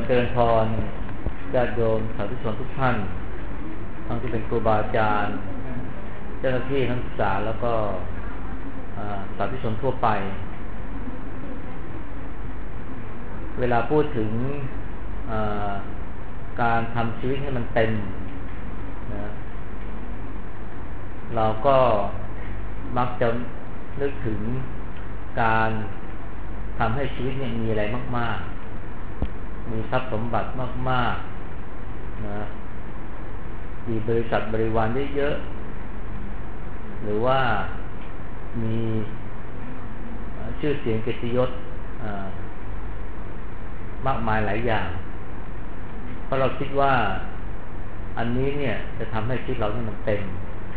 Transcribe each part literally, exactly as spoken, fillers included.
เจริญพรญาติโยมสาธุชนทุกท่านทั้งที่เป็นครูบาอาจารย์เจ้าหน้าที่นักศึกษาแล้วก็สาธุชนทั่วไปเวลาพูดถึงการทำชีวิตให้มันเต็มนะเราก็มักจะนึกถึงการทำให้ชีวิตเนี่ยมีอะไรมากๆมีทรัพย์สมบัติมากๆนะมีบริษัทบริวารเยอะๆหรือว่ามีชื่อเสียงเกียรติยศมากมายหลายอย่างเพราะเราคิดว่าอันนี้เนี่ยจะทำให้ชีวิตเราเนี่ยมันเต็ม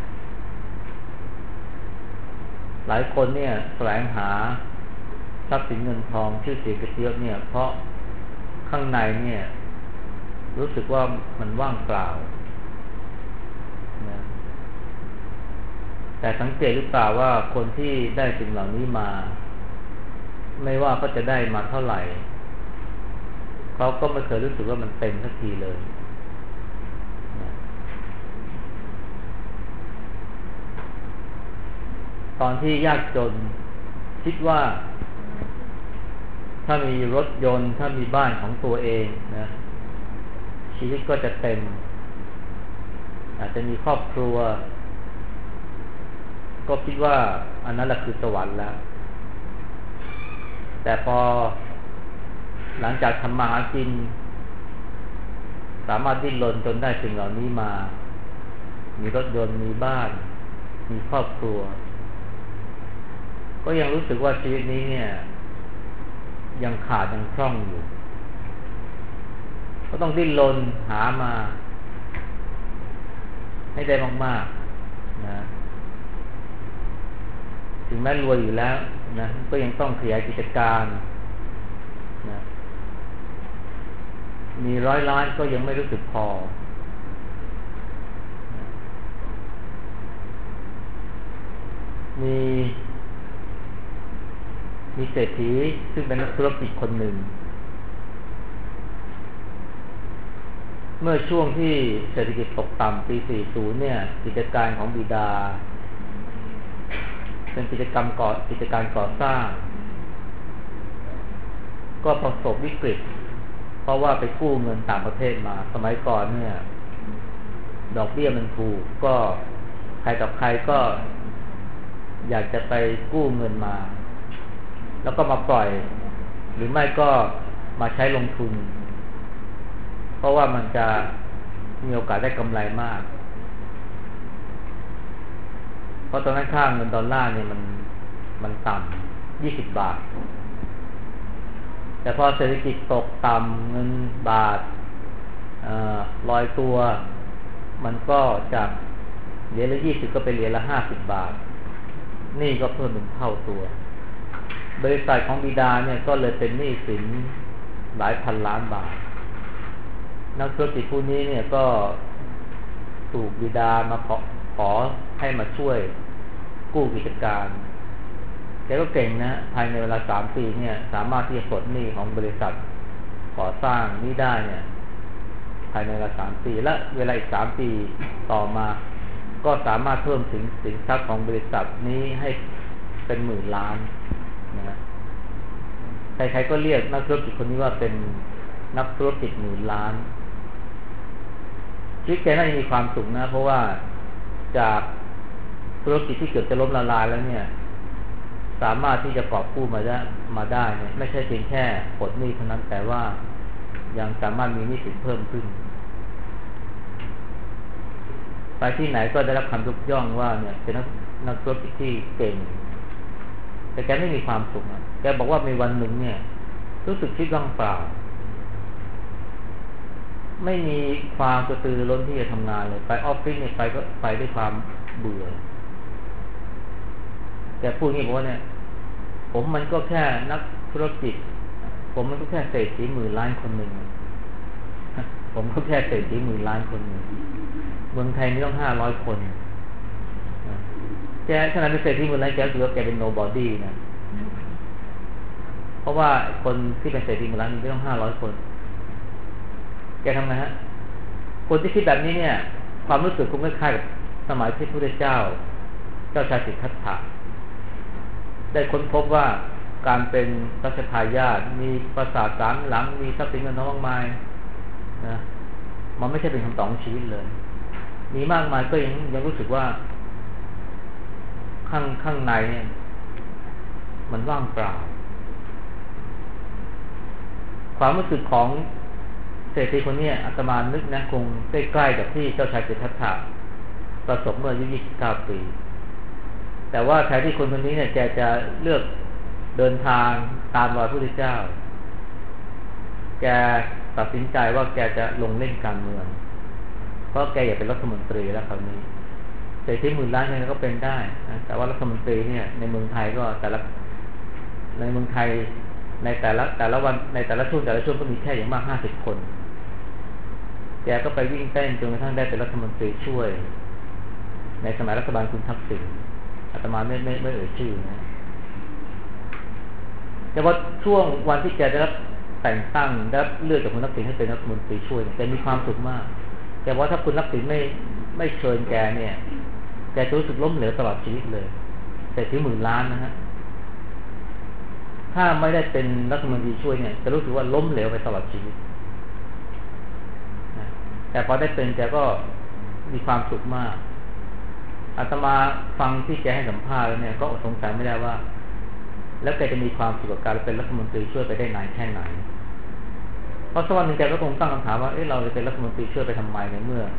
หลายคนเนี่ยแสวงหาทรัพย์สินเงินทองชื่อเสียงเกียรติยศเนี่ยเพราะข้างในเนี่ยรู้สึกว่ามันว่างเปล่านะแต่สังเกตหรือเปล่าว่าคนที่ได้สิ่งเหล่านี้มาไม่ว่าเขาจะได้มาเท่าไหร่เขาก็ไม่เคยรู้สึกว่ามันเต็มสักทีเลยนะตอนที่ยากจนคิดว่าถ้ามีรถยนต์ถ้ามีบ้านของตัวเองนะชีวิตก็จะเต็มอาจจะมีครอบครัวก็คิดว่าอันนั้นแหละคือสวรรค์แล้วแต่พอหลังจากทำมาหากินสามารถดิ้นรนจนได้สิ่งเหล่านี้มามีรถยนต์มีบ้านมีครอบครัวก็ยังรู้สึกว่าชีวิตนี้เนี่ยยังขาดยังพร่องอยู่ก็ต้องดิ้นรนหามาให้ได้มากๆนะถึงแม้รวยอยู่แล้วนะก็ยังต้องขยายกิจการนะมีร้อยล้านก็ยังไม่รู้สึกพอนะมีมีเศรษฐีซึ่งเป็นนักธุรกิจคนหนึ่งเมื่อช่วงที่เศรษฐกิจตกต่ำปี สี่สิบ เนี่ยกิจการของบิดาเป็นกิจกรรมก่อกิจการก่อสร้างก็ประสบวิกฤตเพราะว่าไปกู้เงินต่างประเทศมาสมัยก่อนเนี่ยดอกเบี้ยมันถูกก็ใครกับใครก็อยากจะไปกู้เงินมาแล้วก็มาปล่อยหรือไม่ก็มาใช้ลงทุนเพราะว่ามันจะมีโอกาสได้กำไรมากเพราะตอนนั้นค่าเงินดอลลาร์เนี่ยมันมันต่ำยี่สิบบาทแต่พอเศรษฐกิจตกต่ำเงินบาทลอยตัวมันก็จากเหรียญละยี่สิบก็เป็นเหรียญละห้าสิบบาทนี่ก็เพิ่มเป็นเท่าตัวบริษัทของบิดาเนี่ยก็เลยเป็นหนี้สินหลายพันล้านบาทนักธุรกิจผู้นี้เนี่ยก็ถูกบิดามาขอขอให้มาช่วยกู้กิจการแกก็เก่งนะภายในเวลาสามปีเนี่ยสามารถที่จะปลดหนี้ของบริษัทก่อสร้างนี้ได้เนี่ยภายในเวลาสามปีและเวลาอีกสามปีต่อมาก็สามารถเพิ่มสินสินทรัพย์ของบริษัทนี้ให้เป็นหมื่นล้านนะใครๆก็เรียกนักธุรกิจคนนี้ว่าเป็นนักธุรกิจหมื่นล้านชีวิตแกน่าจะมีความสุขนะเพราะว่าจากธุรกิจที่เกือบจะล้มละลายแล้วเนี่ยสามารถที่จะกอบกู้มาได้มาได้เนี่ยไม่ใช่เพียงแค่ปลดหนี้เท่านั้นแต่ว่ายังสามารถมีหนี้สินเพิ่มขึ้นไปที่ไหนก็ได้รับคำยกย่องว่าเนี่ยเป็นนักนักธุรกิจที่เก่งแต่แกไม่มีความสุขนะแกบอกว่ามีวันหนึ่งเนี่ยรู้สึกชีวิตว่างเปล่าไม่มีความกระตือรือร้นที่จะทำงานเลยไปออฟฟิศเนี่ยไปก็ไปด้วยความเบื่อแกพูดงี้บอกว่าเนี่ยผมมันก็แค่นักธุรกิจผมมันก็แค่เศรษฐีหมื่นล้านคนหนึ่งผมก็แค่เศรษฐีหมื่นล้านคนหนึ่งเมืองไทยมีต้องห้าร้อยคนแกขนาดเป็นเศรษฐีหมื่นล้านแกถือว่าแกเป็น nobody นะเพราะว่าคนที่เป็นเศรษฐีหมื่นล้านมีต้องห้าร้อยคนทำไงฮะคนที่คิดแบบนี้เนี่ยความรู้สึกคงคล้ายๆกับสมัยที่พระพุทธเจ้าเจ้าชายสิทธัตถะได้ค้นพบว่าการเป็นรัชทายาทมีปราสาทสามหลังมีทรัพย์สินเงินทองมากมายนะมันไม่ใช่เป็นคำตอบของชีวิตเลยมีมากมายก็ยังยังรู้สึกว่าข้างข้างในเนี่ยมันว่างเปล่าความรู้สึกของเศรษฐีคนนี้อาตมานึกนะคงใกล้ๆกับที่เจ้าชายสิทธัตถะประสบเมื่ออายุยี่สิบเก้าปีแต่ว่าแทนที่คนคนนี้เนี่ยแกจะเลือกเดินทางตามรอยพระพุทธเจ้าแกตัดสินใจว่าแกจะลงเล่นการเมืองเพราะแกอยากเป็นรัฐมนตรีแล้วคราวนี้เศรษฐีหมื่นล้านเนี่ยก็เป็นได้นะแต่ว่ารัฐมนตรีเนี่ยในเมืองไทยก็แต่ละในเมืองไทยในแต่ละแต่ละวันในแต่ละช่วงแต่ละช่วงก็มีแค่อย่างมากห้าสิบคนแกก็ไปวิ่งเต้นจนกระทั่งได้เป็นรัฐมนตรีช่วยในสมัยรัฐบาลคุณทักษิณอาตมาไม่ไม่ไม่เอ่ยชื่อนะแต่ว่าช่วงวันที่แกได้รับแต่งตั้งได้เลือกจากคุณทักษิณให้เป็นรัฐมนตรีช่วยแกมีความสุขมากแกว่าถ้าคุณทักษิณไม่ไม่เชิญแกเนี่ยแกจะรู้สึกล้มเหลวตลอดชีวิตเลยแต่ถึงหมื่นล้านนะฮะถ้าไม่ได้เป็นรัฐมนตรีช่วยเนี่ยจะรู้สึกว่าล้มเหลวไปตลอดชีวิตนะแต่พอได้เป็นแกก็มีความสุขมากอาตมาฟังที่แกให้สัมภาษณ์แล้วเนี่ยก็สงสัยไม่ได้ว่าแล้วแกจะมีความสุขกับการเป็นรัฐมนตรีช่วยไปได้นานแค่ไหนเพราะสักวันหนึ่งแกก็คงตั้งคำถามว่าเอ๊ะเราจะเป็นรัฐมนตรีช่วยไปทำไมในเมื่อ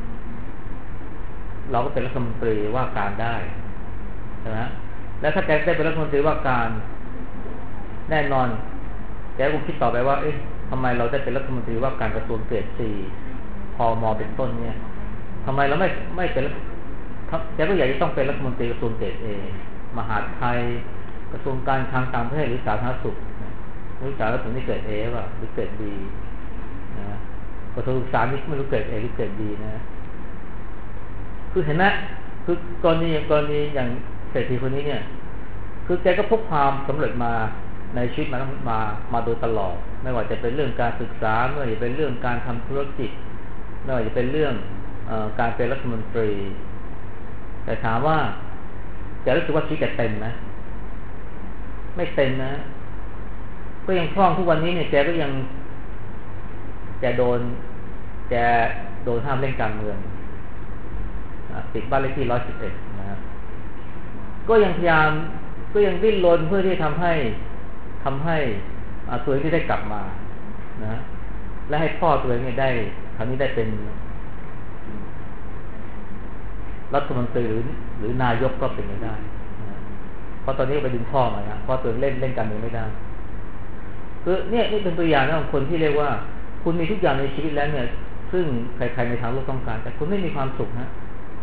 เราก็เป็นรัฐมนตรีว่าการได้ใช่ไหมแล้วถ้าแกได้เป็นรัฐมนตรีว่าการแน่นอนแกคงคิดต่อไปว่าเอ๊ะทำไมเราได้เป็นรัฐมนตรีว่าการกระทรวงเกษตรสี่พม.เป็นต้นเนี่ยทำไมเราไม่ไม่เป็นแกก็อยากจะต้องเป็นรัฐมนตรีกระทรวงเกษตรเอมหาดไทยกระทรวงการคลังต่างประเทศหรือสาธารณสุขรู้สาธารณสุขนี่เกิดเอว่ะหรือเกิดดีนะกระทรวงศึกษานี่ไม่รู้เกิดเอหรือเกิดดีนะคือเห็นไหมคือกรณีกรณีอย่างเศรษฐีคนนี้เนี่ยคือแกก็พบความสำเร็จมาในชีวิตมามามาโดยตลอดไม่ว่าจะเป็นเรื่องการศึกษาไม่ว่าจะเป็นเรื่องการทำธุรกิจไม่ว่าจะเป็นเรื่องเอ่อการเป็นรัฐมนตรีแต่ถามว่าแกรู้สึกว่าชีวิตแกเต็มนะไม่เต็มนะก็ยังคล่องทุกวันนี้เนี่ยแกก็ยังแกโดนแกโดนห้ามเล่นการเมืองติดบ้านเลขที่ร้อยสิบเอ็ดนะครับก็ยังพยายามก็ยังดิ้นรนเพื่อที่ทำให้ทำให้ตัวเองที่ได้กลับมานะและให้พ่อตัวเองเนี่ยได้คราวนี้ได้เป็นรัฐมนตรีหรือหรือนายกก็เป็นไม่ได้นะเพราะตอนนี้ไปดึงพ่อมานะเพราะตัวเล่นเล่นการเมืองไม่ได้คือเนี่ยนี่เป็นตัวอย่างของคนที่เรียกว่าคุณมีทุกอย่างในชีวิตแล้วเนี่ยซึ่งใครๆในทางโลกต้องการแต่คุณไม่มีความสุขนะ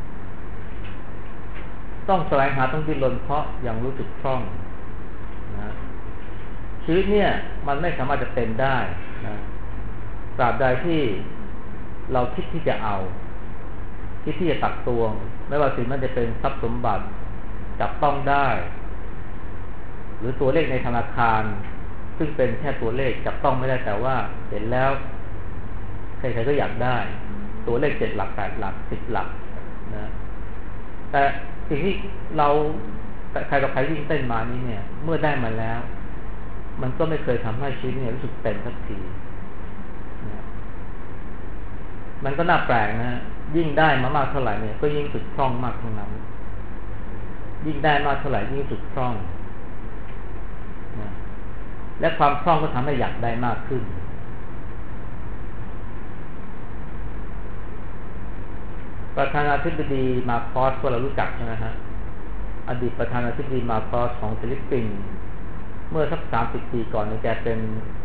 ต้องแสวงหาต้องดิ้นรนเพราะยังรู้สึกคล่องนะชีวิตเนี่ยมันไม่สามารถจะเป็นได้นะตราบใดที่เราคิดที่จะเอาคิดที่จะตักตวงไม่ว่าสิ่งนั้นจะเป็นทรัพย์สมบัติจับต้องได้หรือตัวเลขในธนาคารซึ่งเป็นแค่ตัวเลขจับต้องไม่ได้แต่ว่าเห็นแล้วใครๆก็อยากได้ตัวเลขเจ็ดหลักแปดหลักสิบหลักนะแต่สิ่งที่เราใครกับใครวิ่งเต้นมานี้เนี่ยเมื่อได้มาแล้วมันก็ไม่เคยทำให้ชีวิตเนี่ยรู้สึกเต็มสักทีนะมันก็น่าแปลกนะยิ่งได้มามากเท่าไหร่เนี่ยก็ยิ่งสุดคล่องมากเท่านั้นยิ่งได้มากเท่าไหร่ยิ่งสุดคล่องนะและความคล่องก็ทำให้อยากได้มากขึ้นประธานาธิบดีมาโคสก็เรารู้จักใช่ไหมฮะอดีตประธานาธิบดีมาโคสของฟิลิปปินส์เมื่อสักสามสิบปีก่อนเนี่ยแกเป็น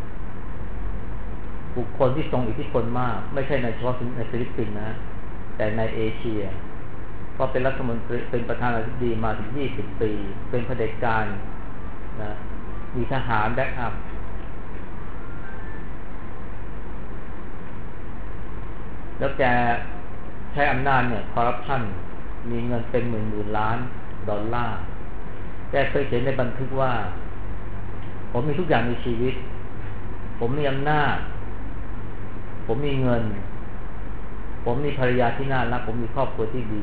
บุคคลที่ทรงอิทธิพลมากไม่ใช่ในเฉพาะในฟิลิปปินส์นะแต่ในเอเชียเพราะเป็นรัฐมนตรีเป็นประธานาธิบดีมาถึงยี่สิบปีเป็นเผด็จการนะมีทหารแบ็คอัพแล้วแกใช้อำนาจเนี่ยคอร์รัปชันมีเงินเป็นหมื่นหมื่นล้านดอลลาร์แกเคยเขียนในบันทึกว่าผมมีทุกอย่างในชีวิตผมมีอำนาจผมมีเงินผมมีภรรยาที่น่ารักผมมีครอบครัวที่ดี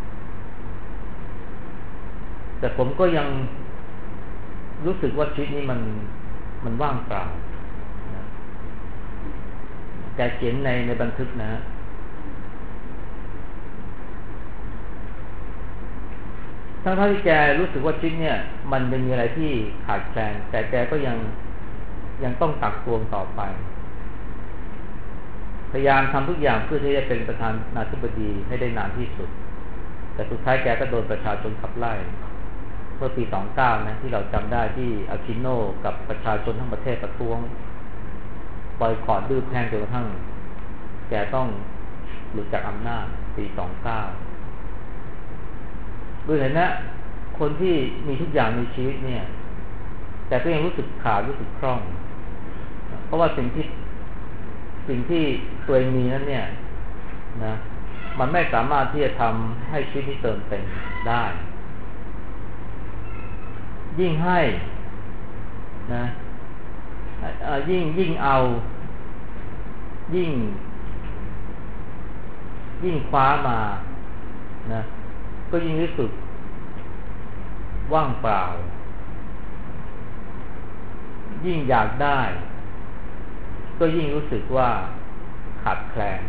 แต่ผมก็ยังรู้สึกว่าชีวิตนี้มันมันว่างเปล่านะแกเขียนในในบันทึกนะทั้งที่แกรู้สึกว่าชีวิตเนี่ยมันยังมีอะไรที่ขาดแคลนแต่แกก็ยังยังต้องตักตวงต่อไปพยายามทำทุกอย่างเพื่อที่จะเป็นประธานาธิบดีให้ได้นานที่สุดแต่สุดท้ายแกก็โดนประชาชนขับไล่เมื่อปีสองเก้านะที่เราจำได้ที่อาคิโนกับประชาชนทั้งประเทศประท้วงบอยคอตดื้อแพ่งจนกระทั่งแกต้องหลุดจากอำนาจปีสองเก้าดูเห็นนะคนที่มีทุกอย่างในชีวิตเนี่ยแต่ก็ยังรู้สึกขาดรู้สึกคล่องเพราะว่าสิ่งที่สิ่งที่ตัวเองมีนั้นเนี่ยนะมันไม่สามารถที่จะทำให้ชีวิตที่เติมเต็มได้ยิ่งให้นะยิ่งยิ่งเอายิ่งยิ่งคว้ามานะก็ยิ่งรู้สึกว่างเปล่ายิ่งอยากได้ก็ยิ่งรู้สึกว่าขาดแคลน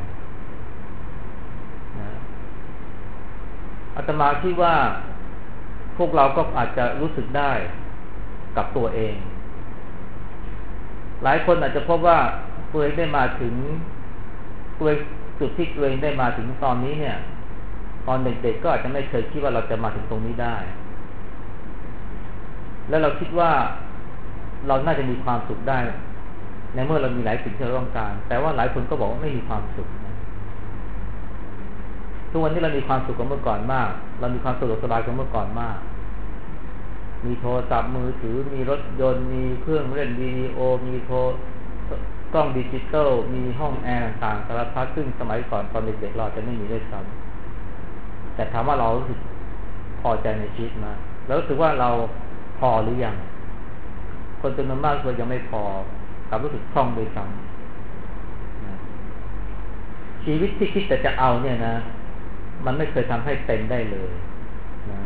นะอาตมาคิดว่าพวกเราก็อาจจะรู้สึกได้กับตัวเองหลายคนอาจจะพบว่าตัวเองได้มาถึงตัวจุดที่ตัวเองได้มาถึงตอนนี้เนี่ยตอนเด็กๆก็อาจจะไม่เคยคิดว่าเราจะมาถึงตรงนี้ได้แล้วเราคิดว่าเราน่าจะมีความสุขได้ในเมื่อเรามีหลายสิ่งที่เราต้องการแต่ว่าหลายคนก็บอกว่าไม่มีความสุขทุกวันนี้เรามีความสุขกว่าเมื่อก่อนมากเรามีความสะดวกสบายกว่าเมื่อก่อนมากมีโทรศัพท์มือถือมีรถยนต์มีเครื่องเล่นวิดีโอมีโทรกล้องดิจิตอลมีห้องแอร์ต่างๆสารพัดซึ่งสมัยก่อนตอนเด็กๆเราจะไม่มีด้วยซ้ำแต่ถามว่าเรารู้สึกพอใจในชีวิตมาแล้วรู้สึกว่าเราพอหรือยังคนจำนวนมากก็ยังไม่พอกลับรู้สึกคล่องโดยซ้ำชีวิตที่คิดแต่จะเอาเนี่ยนะมันไม่เคยทำให้เต็มได้เลยนะ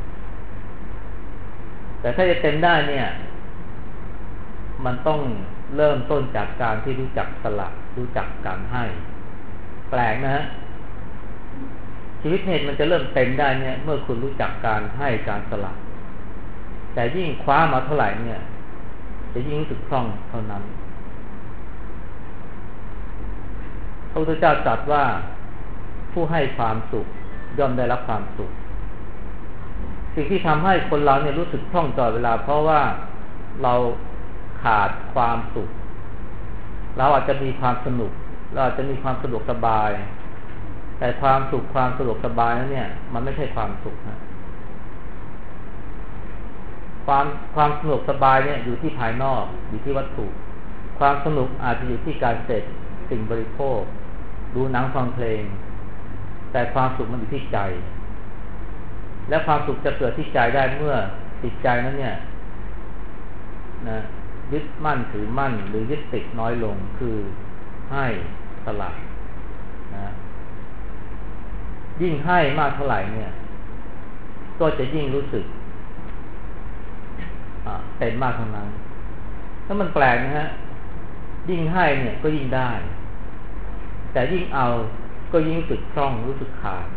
แต่ถ้าจะเต็มได้เนี่ยมันต้องเริ่มต้นจากการที่รู้จักสละรู้จักการให้แปลกนะฮะชีวิตเนี่ยมันจะเริ่มเต็มได้เนี่ยเมื่อคุณรู้จักการให้การสละแต่ยิ่งคว้ามาเท่าไหร่เนี่ยจะยิ่งรู้สึกคล่องเท่านั้นพระพุทธเจ้าตรัสว่าผู้ให้ความสุขย่อมได้รับความสุขสิ่งที่ทำให้คนเราเนี่ยรู้สึกคล่องตลอดเวลาเพราะว่าเราขาดความสุขเราอาจจะมีความสนุกเราอาจจะมีความสะดวกสบายแต่ความสุขความสะดวกสบายนั้นเนี่ยมันไม่ใช่ความสุขนะความความสะดวกสบายเนี่ยอยู่ที่ภายนอกอยู่ที่วัตถุความสนุกอาจจะอยู่ที่การเสพสิ่งบริโภคดูหนังฟังเพลงแต่ความสุขมันอยู่ที่ใจและความสุขจะเกิดที่ใจได้เมื่อจิตใจนั้นเนี่ยนะยึดมั่นถือมั่นหรือยึดติดน้อยลงคือให้สละนะยิ่งให้มากเท่าไหร่เนี่ยก็จะยิ่งรู้สึกเต็มมากเท่านั้นถ้ามันแปลกนะฮะยิ่งให้เนี่ยก็ยิ่งได้แต่ยิ่งเอาก็ยิ่งรู้สึกคล่องรู้สึกขาด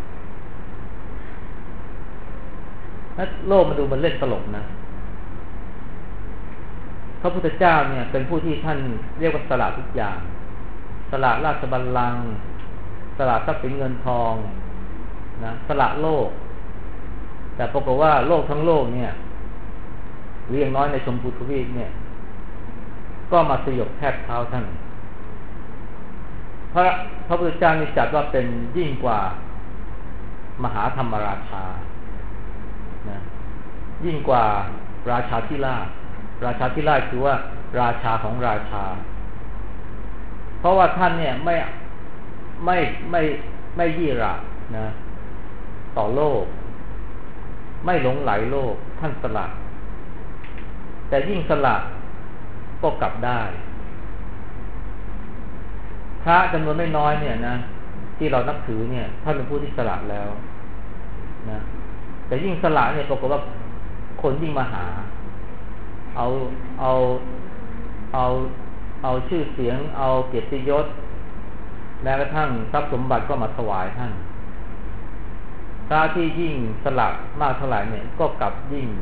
โลกมันดูมันเล่นตลกนะพระพุทธเจ้าเนี่ยเป็นผู้ที่ท่านเรียกว่าสละทุกอย่างสละราชบัลลังก์สละทรัพย์สินเงินทองนะสละโลกแต่ปรากฏว่าโลกทั้งโลกเนี่ยหรืออย่างน้อยในชมพูทวีปเนี่ยก็มาสยบแทบเท้าท่านพระพระพุทธเจ้านี่จัดว่าเป็นยิ่งกว่ามหาธรรมราชานะยิ่งกว่าราชาธิราชราชาธิราชคือว่าราชาของราชาเพราะว่าท่านเนี่ยไม่ไม่ไม่ไม่ยี่หร่านะต่อโลกไม่หลงไหลโลกท่านสละแต่ยิ่งสละก็กลับได้ทพระจำนวนไม่น้อยเนี่ยนะที่เรานับถือเนี่ยท่านเป็นผู้ที่สละแล้วนะแต่ยิ่งสละเนี่ยปรากฏว่าคนยิ่งมาหาเอาเอาเอาเอาชื่อเสียงเอาเกียรติยศแม้กระทั่งทรัพย์สมบัติก็มาถวายท่านพระที่ยิ่งสละมากเท่าไหร่เนี่ยก็กลับยิ่ง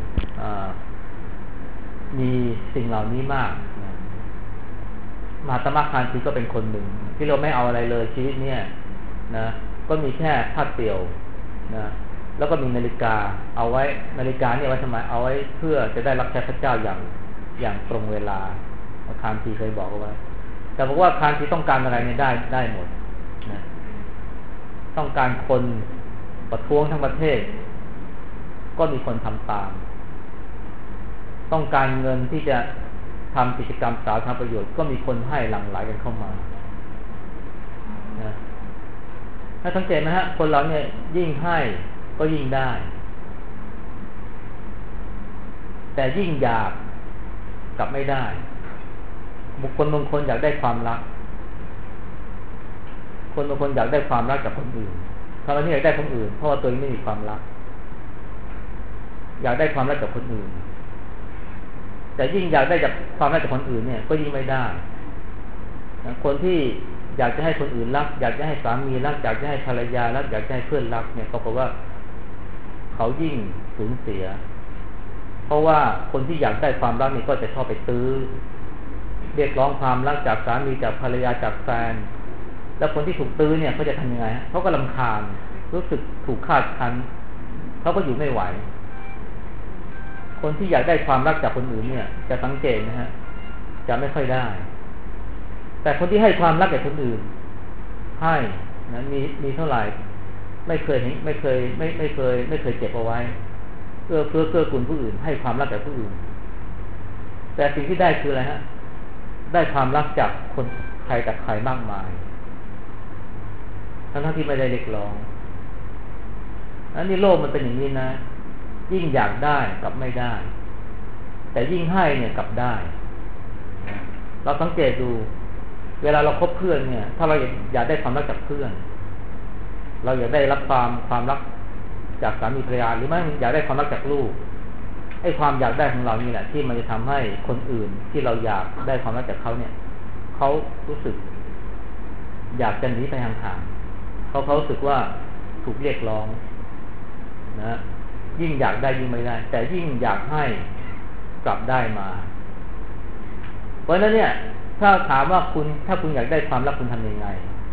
มีสิ่งเหล่านี้มากมหาตมะคานธีก็เป็นคนหนึ่งที่เราไม่เอาอะไรเลยชีวิตเนี่ยนะก็มีแค่ผ้าเตี่ยวนะแล้วก็มีนาฬิกาเอาไว้นาฬิกาเนี่ยไว้ทำไมเอาไว้เพื่อจะได้รับใช้พระเจ้าอย่างอย่างตรงเวลาคานธีเคยบอกเอาไว้แต่บอกว่าคานธีต้องการอะไรเนี่ยได้ได้หมดนะต้องการคนประท้วงทั้งประเทศก็มีคนทำตามต้องการเงินที่จะทำกิจกรรมสาธารณประโยชน์ก็มีคนให้หลั่งไหลกันเข้ามานะถ้าสังเกตนะฮะคนเราเนี่ยยิ่งให้ก็ยิ่งได้แต่ยิ่งอยากกลับไม่ได้บุคคลบางคนอยากได้ความรักคนบางคนอยากได้ความรักจากคนอื่นทำไมที่อยากได้คนอื่นเพราะว่าตัวเองไม่มีความรักอยากได้ความรักจากคนอื่นแต่ยิ่งอยากได้จากความรักจากคนอื่นเนี่ยก็ยิ่งไม่ได้คนที่อยากจะให้คนอื่นรักอยากจะให้สามีรักอยากจะให้ภรรยารักอยากจะให้เพื่อนรักเนี่ยก็เพราะว่าเขายิ่งสูญเสียเพราะว่าคนที่อยากได้ความรักนี่ก็จะชอบไปตื้อเรียกร้องความรักจากสามีจากภรรยาจากแฟนแล้วคนที่ถูกตื้อเนี่ยเขาจะทำยังไงเขาก็รำคาญรู้สึกถูกคาดคั้นเขาก็อยู่ไม่ไหวคนที่อยากได้ความรักจากคนอื่นเนี่ยจะสังเกตนะฮะจะไม่ค่อยได้แต่คนที่ให้ความรักแก่คนอื่นให้นะมีมีเท่าไหร่ไม่เคยเห็นไม่เคยไม่ไม่เคยไม่เคยเก็บเอาไว้เอื้อเฟื้อเกื้อกูลผู้อื่นให้ความรักแก่ผู้อื่นแต่สิ่งที่ได้คืออะไรฮะได้ความรักจากคนใครจากใครมากมายทั้งที่ไม่ได้เรียกร้องอันนี้โลกมันเป็นอย่างนี้นะยิ่งอยากได้กับไม่ได้แต่ยิ่งให้เนี่ยกับได้เราสังเกตดูเวลาเราคบเพื่อนเนี่ยถ้าเราอยากได้ความรักจากเพื่อนเราอยากได้รับความความรักจากสามีภรรยาหรือไม่อยากได้ความรักจากลูกไอ้ความอยากได้ของเรานี่แหละที่มันจะทำให้คนอื่นที่เราอยากได้ความรักจากเขาเนี่ยเขารู้สึกอยากจะหนีไปห่างๆเขาเขารู้สึกว่าถูกเรียกร้องนะยิ่งอยากได้ยิ่งไม่ได้แต่ยิ่งอยากให้กลับได้มาเพราะฉะนั้นเนี่ยถ้าถามว่าคุณถ้าคุณอยากได้ความรักคุณทำยังไง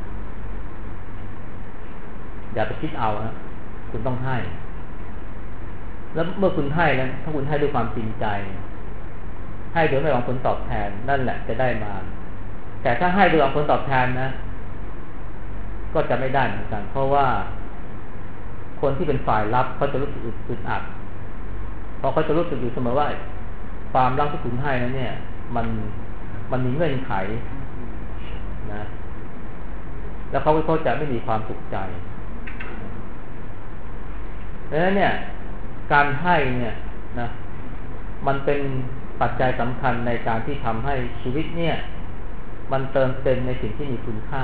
อย่าไปคิดเอานะคุณต้องให้แล้วเมื่อคุณให้แล้วถ้าคุณให้ด้วยความจริงใจให้โดยไม่หวังผลตอบแทนนั่นแหละจะได้มาแต่ถ้าให้โดยหวังผลตอบแทนนะก็จะไม่ได้เหมือนกันเพราะว่าคนที่เป็นฝ่ายรับเขาจะรู้สึกอึดอัดเพราะเขาจะรู้สึกอยู่เสมอว่าความรักที่คุณให้นั้นเนี่ยมันมันมีเงื่อนไขนะแล้วเขาก็จะไม่มีความสุขใจดังนั้นเนี่ยการให้เนี่ยนะมันเป็นปัจจัยสำคัญในการที่ทำให้ชีวิตเนี่ยมันเติมเต็มในสิ่งที่มีคุณค่า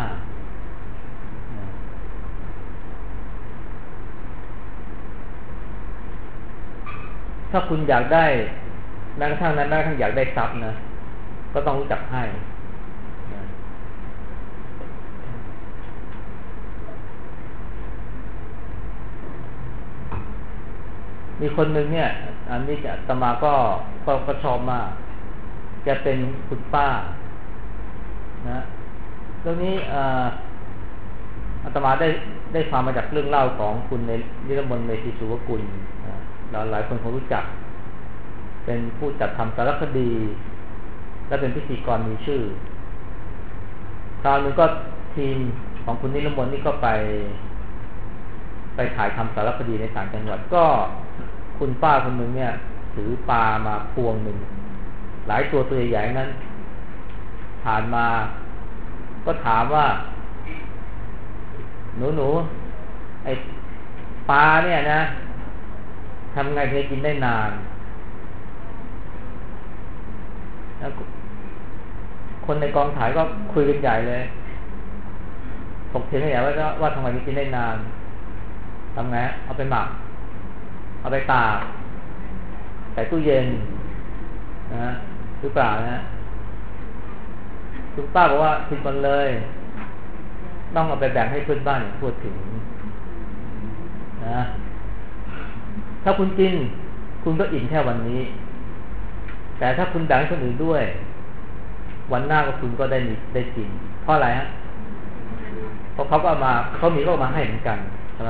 ถ้าคุณอยากได้แม้กระทั่งนั้นแม้กระทั่งอยากได้ทรัพย์นะก็ต้องรู้จักให้มีคนหนึ่งเนี่ยอันนี้จะอาตมาก็ก็ก็ชอบมากจะเป็นคุณป้านะเรื่องนี้อาตมาได้ได้ฟังมาจากเรื่องเล่าของคุณในนิรมนต์เมธีสุวกุลเราหลายคนคงรู้จักเป็นผู้จัดทำสารคดีและเป็นพิธีกรมีชื่อคราวนึงก็ทีมของคุณนิรมนต์นี่ก็ไปไปถ่ายทำสารคดีในต่างจังหวัดก็คุณป้าคนหนึ่งเนี่ยถือปลามาพวงหนึ่งหลายตัวตัวใหญ่ๆนั้นผ่านมาก็ถามว่าหนูหนูไอ้ปลาเนี่ยนะทำไงเธอกินได้นานคนในกองถ่ายก็คุยกันใหญ่เลยถกเถียงกันอย่างว่าว่าทำไมมันกินได้นานทำไงเอาไปหมักเอาไปตากใส่ตู้เย็นนะหรือเปล่านะคุณป้าบอกว่าผิดหมดเลยต้องเอาไปแบ่งให้เพื่อนบ้านอย่างทั่วถึงนะถ้าคุณกินคุณก็อิ่มแค่วันนี้แต่ถ้าคุณแบ่งให้คนอื่นด้วยวันหน้าก็คุณก็ได้มีได้กินเพราะอะไรฮะเพราะเขาก็เอามาเขามีก็เอามาให้เหมือนกันใช่ไหม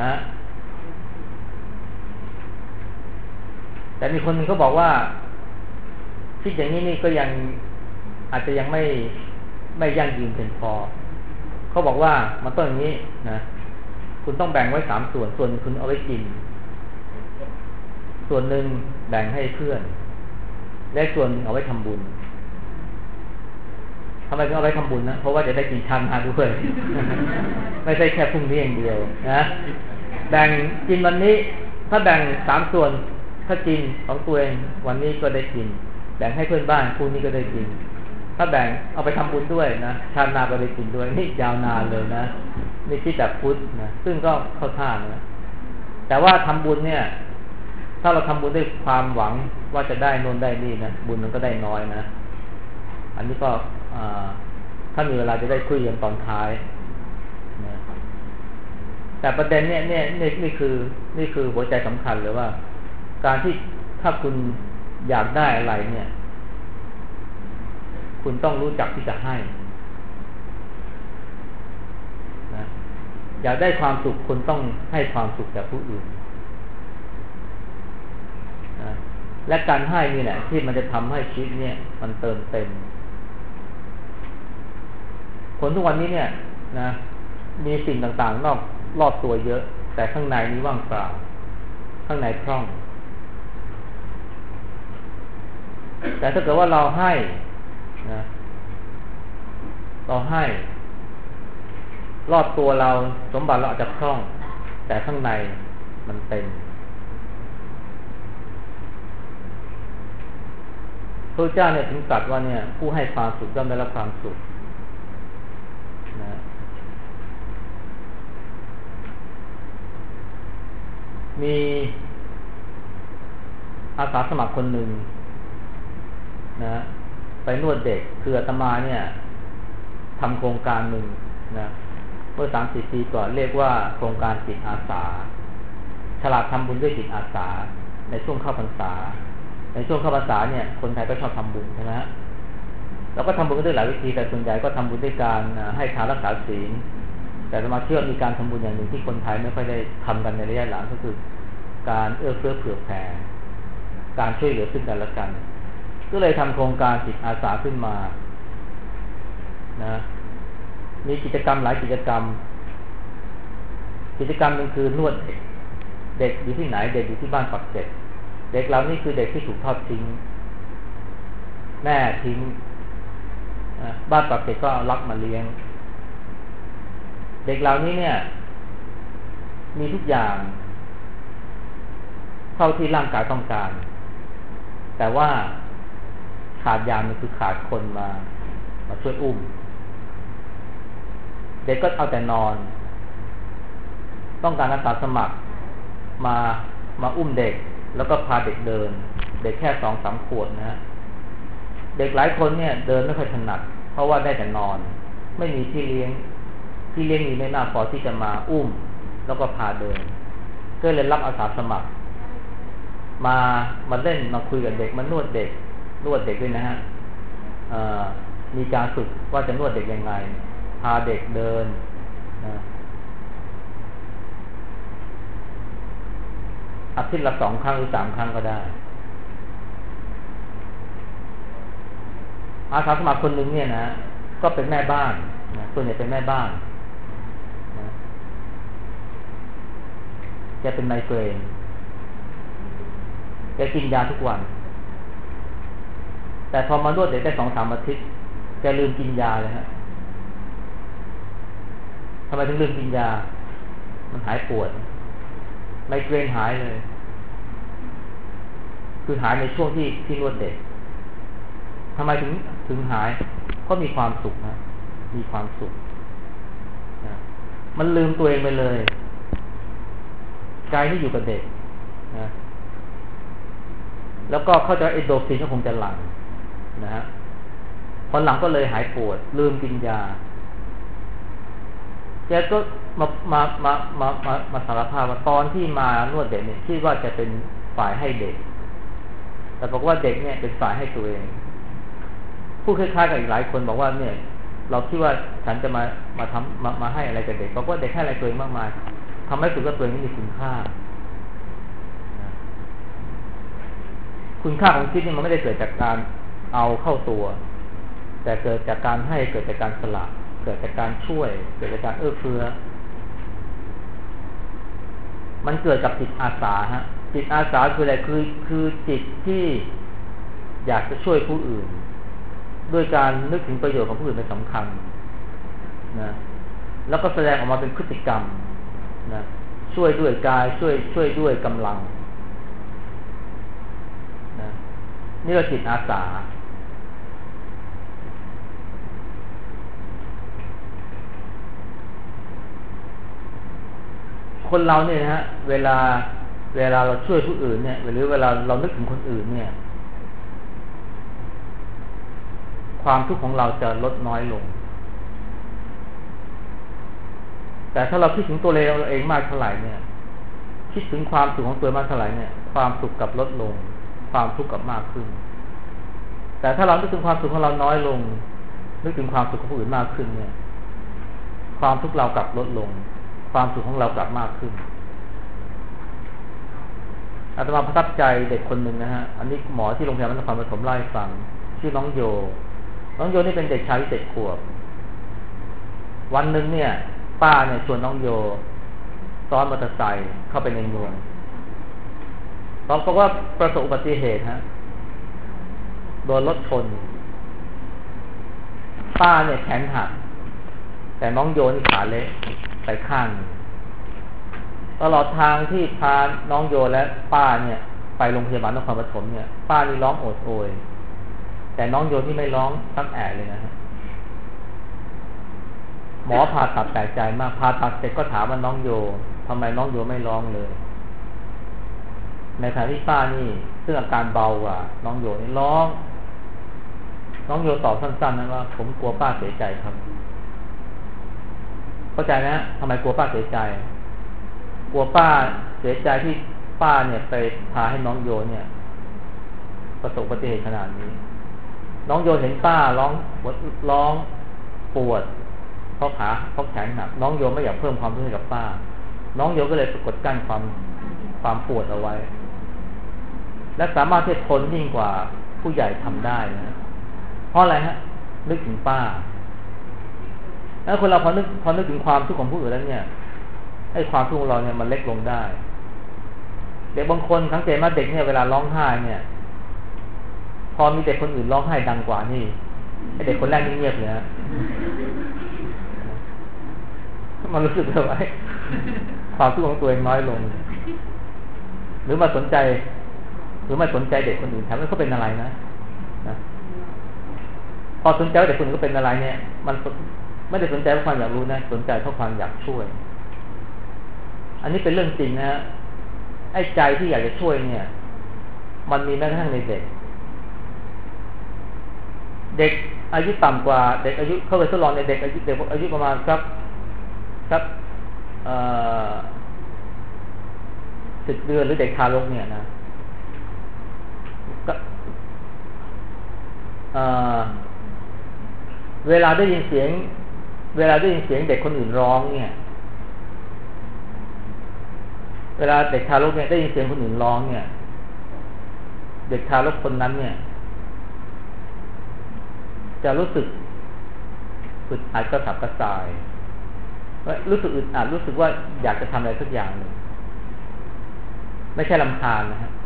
แต่มีคนนึงเขาบอกว่าคิดอย่างนี้นี่ก็ยังอาจจะยังไม่ไม่ยั่งยืนเพียงพอเขาบอกว่ามันต้องอย่างนี้นะคุณต้องแบ่งไว้สามส่วนส่วนคุณเอาไว้กินส่วนหนึ่งแบ่งให้เพื่อนและส่วนเอาไว้ทำบุญทำไมถึงเอาไว้ทำบุญนะเพราะว่าจะได้กินชามนาด้วย ไม่ใช่แค่พรุ่งนี้อย่างเดียวนะแบ่งกินวันนี้ถ้าแบ่งสามส่วนถ้ากินของตัวเองวันนี้ก็ได้กินแบ่งให้เพื่อนบ้านพรุ่งนี้ก็ได้กินถ้าแบ่งเอาไปทำบุญด้วยนะชามนาก็ได้กินด้วยนี่ยาวนานเลยนะนี่คิดแบบพุทธนะซึ่งก็เข้าท่านะแต่ว่าทำบุญเนี่ยถ้าเราทำบุญด้วยความหวังว่าจะได้โน่นได้นี่นะบุญมันก็ได้น้อยนะอันนี้ก็ถ้ามีเวลาจะได้คุยกันตอนท้ายนะแต่ประเด็นเนี่ยเนี่ยนี่นี่คือนี่คือหัวใจสำคัญเลยว่าการที่ถ้าคุณอยากได้อะไรเนี่ยคุณต้องรู้จักที่จะให้นะอยากได้ความสุขคุณต้องให้ความสุขแก่ผู้อื่นนะและการให้นี่แหละที่มันจะทำให้ชีวิตเนี่ยมันเติมเต็มคนทุกวันนี้เนี่ยนะมีสิ่งต่างๆนอกรอบตัวเยอะแต่ข้างในนี้ว่างเปล่าข้างในพร่องแต่ถ้าเกิดว่าเราให้นะเราให้รอบตัวเราสมบัติเราอาจจะพร่องแต่ข้างในมันเต็มพระเจ้าเนี่ยถึงตรัสว่าเนี่ยผู้ให้ความสุขย่อมได้รับความสุขนะมีอาสาสมัครคนหนึ่งนะไปนวดเด็กคืออาตมาเนี่ยทำโครงการหนึ่งนะเมื่อสามสิบปีก่อนเรียกว่าโครงการจิตอาสาฉลาดทำบุญด้วยจิตอาสาในช่วงเข้าพรรษาในช่วงเข้าพรรษาเนี่ยคนไทยก็ชอบทำบุญใช่ไหมฮะเราก็ทำบุญกันด้วยหลายวิธีแต่ส่วนใหญ่ก็ทำบุญด้วยการให้ทานรักษาศีลแต่อาตมาเชื่อมีการทำบุญอย่างหนึ่งที่คนไทยไม่ค่อยได้ทำกันในระยะหลังก็คือการเอื้อเฟื้อเผื่อแผ่การช่วยเหลือซึ่งกันและกันก็เลยทำโครงการจิตอาสาขึ้นมานะมีกิจกรรมหลายกิจกรรมกิจกรรมหนึ่งคือนวดเด็กเด็กอยู่ที่ไหนเด็กอยู่ที่บ้านปักเกร็ดเด็กเหล่านี้คือเด็กที่ถูกทอดทิ้งแม่ทิ้งบ้านปักเกร็ดก็รับมาเลี้ยงเด็กเหล่านี้เนี่ยมีทุกอย่างเท่าที่ร่างกายต้องการแต่ว่าขาดอย่างนึงคือขาดคนมามาช่วยอุ้มเด็กก็เอาแต่นอนต้องการอาสาสมัครมามาอุ้มเด็กแล้วก็พาเด็กเดินเด็กแค่สองสามขวบนะฮะเด็กหลายคนเนี่ยเดินไม่ค่อยถนัดเพราะว่าได้แต่นอนไม่มีที่เลี้ยงที่เลี้ยงมีไม่มากพอที่จะมาอุ้มแล้วก็พาเดินก็เลยรับอาสาสมัครมามาเล่นมาคุยกับเด็กมานวดเด็กนวดเด็กด้วยนะฮะมีการฝึกว่าจะนวดเด็กยังไงพาเด็กเดินนะอาทิตย์ละสองครั้งหรือสามครั้งก็ได้อาสาสมัครคนหนึ่งเนี่ยนะก็เป็นแม่บ้านนะส่วนใหญ่เป็นแม่บ้านนะแกเป็นไมเกรนแกกินยาทุกวันแต่พอมานวดเด็กได้สองสามอาทิตย์แกลืมกินยาเลยฮะทำไมถึงลืมกินยามันหายปวดไมเกรนหายเลยคือหายในช่วงที่ที่นวดเด็กทำไมถึงถึงหายเพราะมีความสุขนะมีความสุขนะมันลืมตัวเองไปเลยใจที่อยู่กับเด็กนะแล้วก็เข้าใจเอนโดรฟินก็คงจะหลั่งนะฮะพอหลังก็เลยหายปวดลืมกินยาแกก็มามามามามามาสารภาพว่าตอนที่มานวดเด็กเนี่ยคิดว่าจะเป็นฝ่ายให้เด็กแต่บอกว่าเด็กเนี่ยเป็นฝ่ายให้ตัวเองผู้คล้ายๆกับอีกหลายคนบอกว่าเนี่ยเราคิดว่าฉันจะมามาทำมามาให้อะไรกับเด็กบอกว่าเด็กให้อะไรตัวเองมากมายทำให้สุขภาพตัวเองนี่มีคุณค่าคุณค่าของชีวิตนี่มันไม่ได้เกิดจากการเอาเข้าตัวแต่เกิดจากการให้เกิดจากการสละเกิดจากการช่วยเกิดจากการเอื้อเฟื้อมันเกิดกับจิตอาสาฮะจิตอาสาคืออะไรคือคือจิตที่อยากจะช่วยผู้อื่นด้วยการนึกถึงประโยชน์ของผู้อื่นเป็นสำคัญนะแล้วก็แสดงออกมาเป็นพฤติกรรมนะช่วยด้วยกายช่วยช่วยด้วยกำลังนะนี่ก็จิตอาสาคนเราเนี่ยนะฮะเวลาเวลาเราช่วยผู้อื่นเนี่ยหรือเวลาเรานึกถึงคนอื่นเนี่ยความทุกข์ของเราจะลดน้อยลงแต่ถ้าเราคิดถึงตัวเราเองมากเท่าไหร่เนี่ยคิดถึงความสุขของตัวมากเท่าไหร่เนี่ยความสุขกับลดลงความทุกข์กับมากขึ้นแต่ถ้าเรานึกถึงความสุขของเราน้อยลงนึกถึงความสุขของผู้อื่นมากขึ้นเนี่ยความทุกข์เรากลับลดลงความสุขของเรากลับมากขึ้นอาตมาประทับใจเด็กคนหนึ่งนะฮะอันนี้หมอที่โรงพยาบาลนครปฐมเล่าให้ฟังชื่อน้องโยน้องโยนี่เป็นเด็กชายเจ็ดขวบวันหนึ่งเนี่ยป้าเนี่ยชวนน้องโยซ้อนมอเตอร์ไซค์เข้าไปในเมืองเพราะว่าประสบอุบัติเหตุฮะโดนรถชนป้าเนี่ยแขนหักแต่น้องโยนี่ขาเละไปข้างตลอดทางที่พาน้องโยและป้าเนี่ยไปโรงพยาบาลนครปฐมเนี่ยป้านี่ร้องโอดโอยแต่น้องโยนี่ไม่ร้องตั้งแอะเลยนะฮะหมอผ่าตัดแปลกใจมากผ่าตัดเสร็จก็ถามว่าน้องโยทำไมน้องโยไม่ร้องเลยในขณะที่ป้านี่ซึ่งอาการเบากว่าน้องโยนี่ร้องน้องโยตอบสั้นๆนะว่าผมกลัวป้าเสียใจครับเข้าใจนะทำไมกลัวป้าเสียใจกลัวป้าเสียใจที่ป้าเนี่ยไปพาให้น้องโยเนี่ยประสบอุบัติเหตุขนาดนี้น้องโยเห็นป้าร้องร้องปวดเพราะขาเพราะแขนหักน้องโยไม่อยากเพิ่มความทุกข์ให้กับป้าน้องโยก็เลยกดกั้นความความปวดเอาไว้และสามารถที่จะทนยิ่งกว่าผู้ใหญ่ทำได้นะเพราะอะไรฮะนึกถึงป้าแล้วคนเราพอนึกพอนึกถึงความทุกข์ของผู้อื่นแล้วเนี่ยไอ้ความทุกข์ของเราเนี่ยมันเล็กลงได้เด็กบางคนสังเกตว่าเด็กเนี่ยเวลาร้องไห้เนี่ยพอมีเด็กคนอื่นร้องไห้ดังกว่านี่ไอ้เด็กคนแรกนี่เงียบเลยฮะมันรู้สึกว่าความทุกข์ของตัวเองน้อยลงหรือมาสนใจหรือมาสนใจเด็กคนอื่นถามว่าเขาเป็นอะไรนะนะพอสนใจว่าเด็กคนอื่นก็เป็นอะไรเนี่ยมันไม่ได้สนใจเพราะความอยากรู้นะสนใจเพราะความอยากช่วยอันนี้เป็นเรื่องจริงนะฮะไอ้ใจที่อยากจะช่วยเนี่ยมันมีแม้กระทั่งในเด็กเด็กอายุต่ำกว่าเด็กอายุเข้าไปทดลองในเด็กอายุเด็กอายุประมาณสักสักสิบเดือนหรือเด็กทารกเนี่ยนะก็เวลาได้ยินเสียงเวลาได้ยินเสียงเด็กคนอื่นร้องเนี่ยเวลาเด็กทารกเนี่ยได้ยินเสียงคนอื่นร้องเนี่ยเด็กทารกคนนั้นเนี่ยจะรู้สึกอึดอัดกระสับกระส่ายรู้สึกอึดอัดรู้สึกว่าอยากจะทำอะไรสักอย่างหนึ่งไม่ใช่รำคาญนะฮะ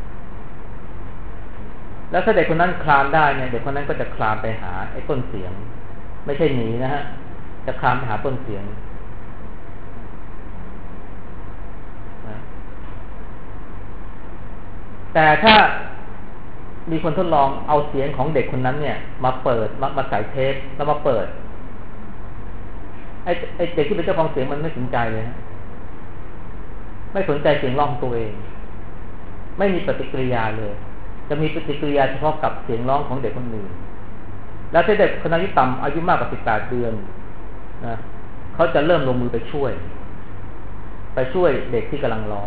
แล้วถ้าเด็กคนนั้นคลานได้เนี่ยเด็กคนนั้นก็จะคลานไปหาไอ้ต้นเสียงไม่ใช่หนีนะฮะจะคลานไปหาต้นเสียงแต่ถ้ามีคนทดลองเอาเสียงของเด็กคนนั้นเนี่ยมาเปิดมามาใส่เทปแล้วมาเปิดไอ้ไอ้เด็กที่เป็นเจ้าของเสียงมันไม่สนใจเลยนะไม่สนใจเสียงร้องของตัวเองไม่มีปฏิกิริยาเลยจะมีปฏิกิริยาเฉพาะกับเสียงร้องของเด็กคนอื่นแล้วถ้าเด็กคนอายุต่ำอายุมากกว่าสิบแปดเดือนนะเขาจะเริ่มลงมือไปช่วยไปช่วยเด็กที่กำลังร้อง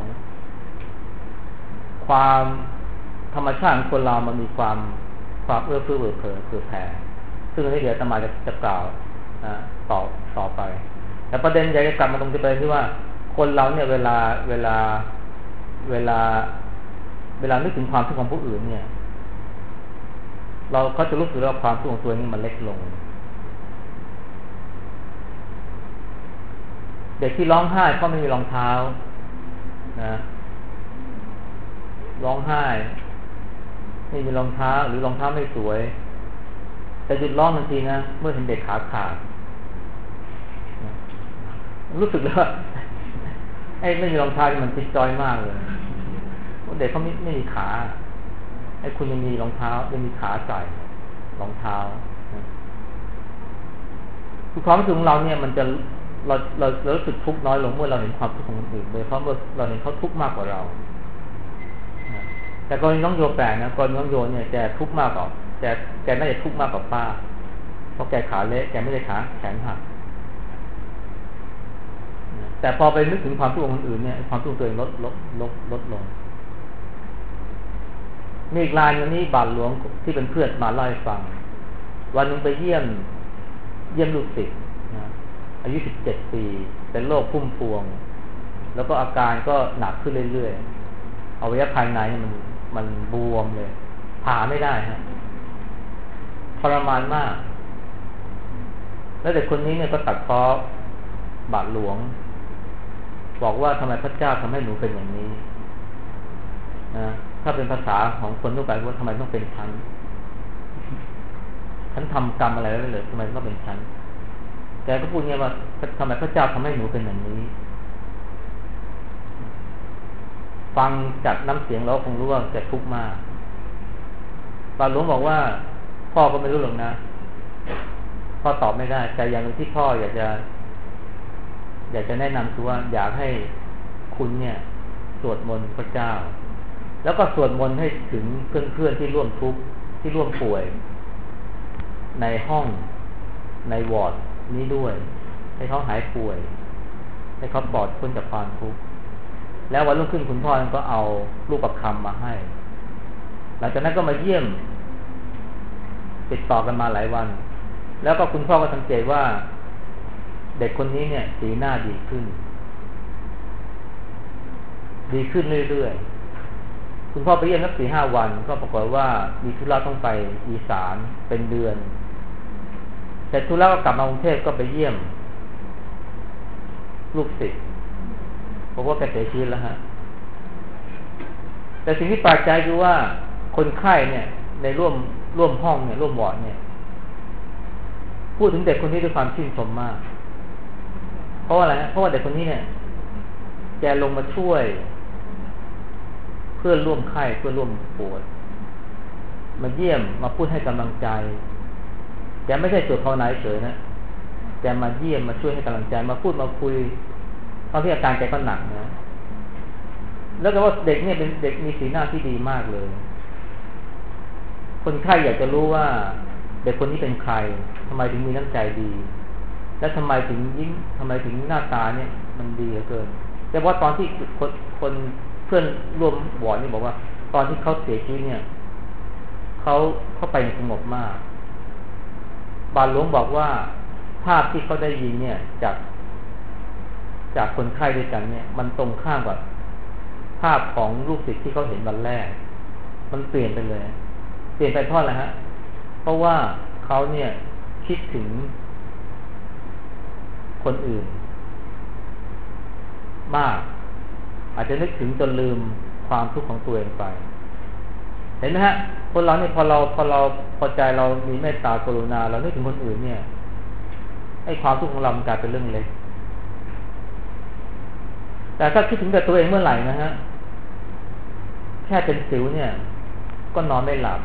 ความธรรมชาติของคนเรามันมีความความเอื้อเฟื้อเผื่อเผื่อเผื่อแผ่ซึ่งอันนี้เดี๋ยวอาตมาจะจะกล่าวนะต่อต่อไปแต่ประเด็นใหญ่จะกลับมาตรงที่ประเด็นที่ว่าคนเราเนี่ยเวลาเวลาเวลาเวลานึกถึงความทุกข์ของผู้อื่นเนี่ยเราเขาจะรู้สึกว่าความทุกข์ของตัวเองนี่มันเล็กลงเด็กที่ร้องไห้เพราะไม่มีรองเท้านะร้องไห้ไม่มีรองเท้าหรือรองเท้าไม่สวยแต่หยุดร้องทันทีนะเมื่อเห็นเด็กขาขาดรู้สึกเลยว่าไอ้ไม่มีรองเท้ามันจิ๊กจอยมากเลยเด็กเขาไม่ไม่มีขาไอ้คุณยังมีรองเท้ายังมีขาใส่รองเท้าคือความรู้สึกของเราเนี่ยมันจะเราเราเรารู้สึกทุกข์น้อยลงเมื่อเราเห็นความทุกข์ของคนอื่นโดยเพราะเมื่อเราเห็นเขาทุกข์มากกว่าเราแต่กรณีน้องโยแปลกนะกรณีน้องโยเนี่ยแกทุกข์มากกว่าแกแกน่าจะทุกข์มากกว่าป้าเพราะแกขาเละแกไม่ได้ขาแขนหักแต่พอไปนึกถึงความทุกข์ของคนอื่นเนี่ยความทุกข์ตัวเองลดลดลดลดลงมีอีกรายวันนี้บาทหลวงที่เป็นเพื่อนมาเล่าให้ฟังวันนึงไปเยี่ยมเยี่ยมลูกศิษย์นะอายุสิบเจ็ดปีเป็นโรคพุ่มพวงแล้วก็อาการก็หนักขึ้นเรื่อยๆอวัยวะภายในมันมันบวมเลยผ่าไม่ได้ฮะทรมานมากแล้วเด็กคนนี้เนี่ยก็ตัดพ้อบาทหลวงบอกว่าทำไมพระเจ้าทำให้หนูเป็นอย่างนี้นะถ้าเป็นภาษาของคนทั่วไปว่าทำไมต้องเป็นฉันฉันทำกรรมอะไรไว้เลยทำไมต้องเป็นฉันแกก็พูดเงี้ยว่าทำไมพระเจ้าทำให้หนูเป็นอย่างนี้ฟังจากน้ำเสียงเราคงรู้ว่าแกทุกข์มากบาทหลวงบอกว่าพ่อก็ไม่รู้หรอกนะพ่อตอบไม่ได้แต่อย่างหนึ่งที่พ่ออยากจะอยากจะแนะนำคือว่าอยากให้คุณเนี่ยสวดมนต์พระเจ้าแล้วก็สวดมนต์ให้ถึงเพื่อนๆที่ร่วมทุกข์ที่ร่วมป่วยในห้องในวอร์ดนี้ด้วยให้เขาหายป่วยให้เขาปลอดพ้นจากความทุกข์แล้ววันรุ่งขึ้นคุณพ่อก็เอาลูกประคำมาให้หลังจากนั้นก็มาเยี่ยมติดต่อกันมาหลายวันแล้วก็คุณพ่อก็สังเกตว่าเด็กคนนี้เนี่ยสีหน้าดีขึ้นดีขึ้นเรื่อยๆคุณพ่อไปเยี่ยมสักสี่ห้าวันก็ปรากฏว่ามีธุระต้องไปอีสานเป็นเดือนเสร็จธุระก็กลับมากรุงเทพก็ไปเยี่ยมลูกศิษย์เพราะว่าแกเสียชีวิตแล้วฮะแต่สิ่งที่แปลกใจคือว่าคนไข้เนี่ยในร่วมร่วมห้องเนี่ยร่วมวอร์ดเนี่ยพูดถึงเด็กคนนี้ด้วยความชื่นชมมากเพราะว่าอะไรฮะเพราะว่าเด็กคนนี้เนี่ยแกลงมาช่วยเพื่อนร่วมไข้เพื่อนร่วมปวดมาเยี่ยมมาพูดให้กำลังใจแกไม่ใช่สวดภาวนาเฉยนะแกมาเยี่ยมมาช่วยให้กำลังใจมาพูดมาคุยตอนที่อาการแกก็หนักนะแล้วก็ว่าเด็กเนี่ยเป็นเด็กมีสีหน้าที่ดีมากเลยคนไข้อยากจะรู้ว่าเด็กคนนี้เป็นใครทำไมถึงมีน้ำใจดีและทำไมถึงยิ้มทำไมถึงหน้าตาเนี่ยมันดีเหลือเกินแต่ว่าตอนที่คนคนเพื่อนร่วมวอร์ดนี่บอกว่าตอนที่เขาเสียชีวิตเนี่ยเขาเข้าไปสงบมากบาทหลวงบอกว่าภาพที่เขาได้ยินเนี่ยจากจากคนไข้ด้วยกันเนี่ยมันตรงข้ามกับภาพของลูกศิษย์ที่เขาเห็นวันแรกมันเปลี่ยนไปเลยเปลี่ยนไปเพราะอะไรฮะเพราะว่าเขาเนี่ยคิดถึงคนอื่นมากอาจจะนึกถึงจนลืมความทุกข์ของตัวเองไปเห็นไหมฮะคนเราเนี่ยพอเราพอเราพอใจเรามีเมตตากรุณาเรานึกถึงคนอื่นเนี่ยไอ้ความทุกข์ของเรามันกลายเป็นเรื่องเล็กแต่ถ้าคิดถึงแต่ตัวเองเมื่อไหร่นะฮะแค่เป็นสิวเนี่ยก็นอนไม่หลับ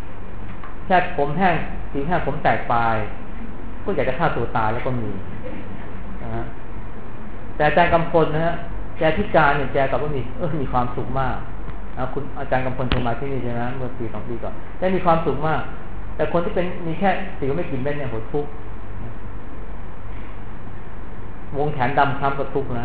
แค่ผมแห้งสิวแห้งผมแตกปลายก็อยากจะฆ่าตัวตายแล้วก็มีแต่อาจารย์กำพลนะฮะแกพิการเนี่ยแกกลับว่ามีเออมีความสุขมากนะคุณอาจารย์กำพลเคยมาที่นี่ใช่ไหมเมื่อปีสองปีก่อนแกมีความสุขมากแต่คนที่เป็นมีแค่สิวไม่กี่เม็ดเนี่ยหดทุกข์วงแขนดำคล้ำก็ทุกข์นะ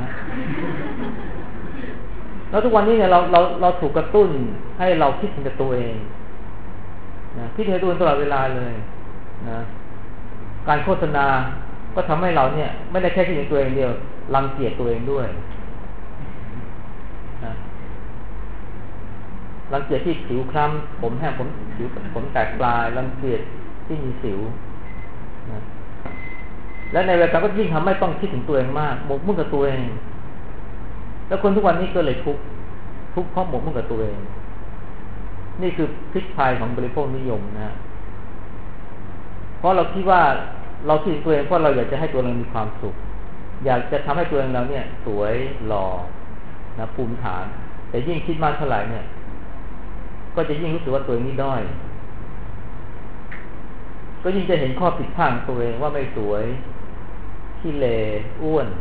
แล้วทุกวันนี้เนี่ยเราเราเราถูกกระตุ้นให้เราคิดถึงแต่ตัวเองนะคิดถึงตัวเองตลอดเวลาเลยนะการโฆษณาก็ทำให้เราเนี่ยไม่ได้แค่คิดถึงตัวเองเดียวรังเกียจตัวเองด้วยนะรังเกียจที่ผิวคล้ำผมแห้งผมผิวผมแตกปลายรังเกียจที่มีสิวนะและในเวลาก็ยิ่งทำให้ต้องคิดถึงตัวเองมากหมกมุ่นกับตัวเองแล้วคนทุกวันนี้ก็เลยทุกข์ทุกข์เพราะหมกมุ่นกับตัวเองนี่คือพิษภัยของบริโภคนิยมนะเพราะเราคิดว่าเราคิดถึงตัวเองเพราะเราอยากจะให้ตัวเรามีความสุขอยากจะทำให้ตัวเองเราเนี่ยสวยหล่อนะภูมิฐานแต่ยิ่งคิดมากเท่าไหร่เนี่ยก็จะยิ่งรู้สึกว่าตัวเองนี่ด้อยก็ยิ่งจะเห็นข้อผิดพลาดของตัวเองว่าไม่สวยขี้เหร่อ้วน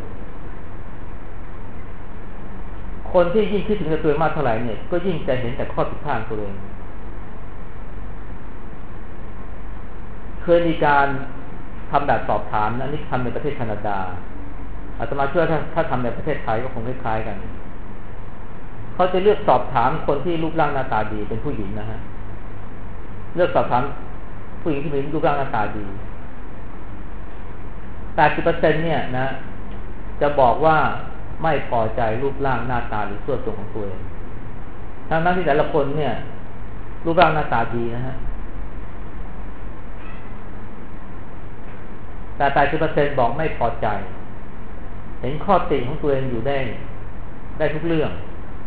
คนที่ยิ่งคิดถึงตัวเองมากเท่าไหร่เนี่ยก็ยิ่งจะเห็นแต่ข้อผิดพลาดตัวเองเคยมีการทำแบบสอบถามนะนี่ทำในประเทศแคนาดาอาตมาเชื่อถ้าถ้าทำในประเทศไทยก็คงคล้ายๆกันเขาจะเลือกสอบถามคนที่รูปร่างหน้าตาดีเป็นผู้หญิงนะฮะเลือกสอบถามผู้หญิงที่มีรูปร่างหน้าตาดี แปดสิบเปอร์เซ็นต์ เนี่ยนะจะบอกว่าไม่พอใจรูปร่างหน้าตาหรือส่วนตัวของตัวเองทั้งนั้นที่แต่ละคนเนี่ยรูปร่างหน้าตาดีนะฮะแต่ แปดสิบเปอร์เซ็นต์ บอกไม่พอใจเห็นข้อติของตัวเองอยู่ได้ได้ทุกเรื่อง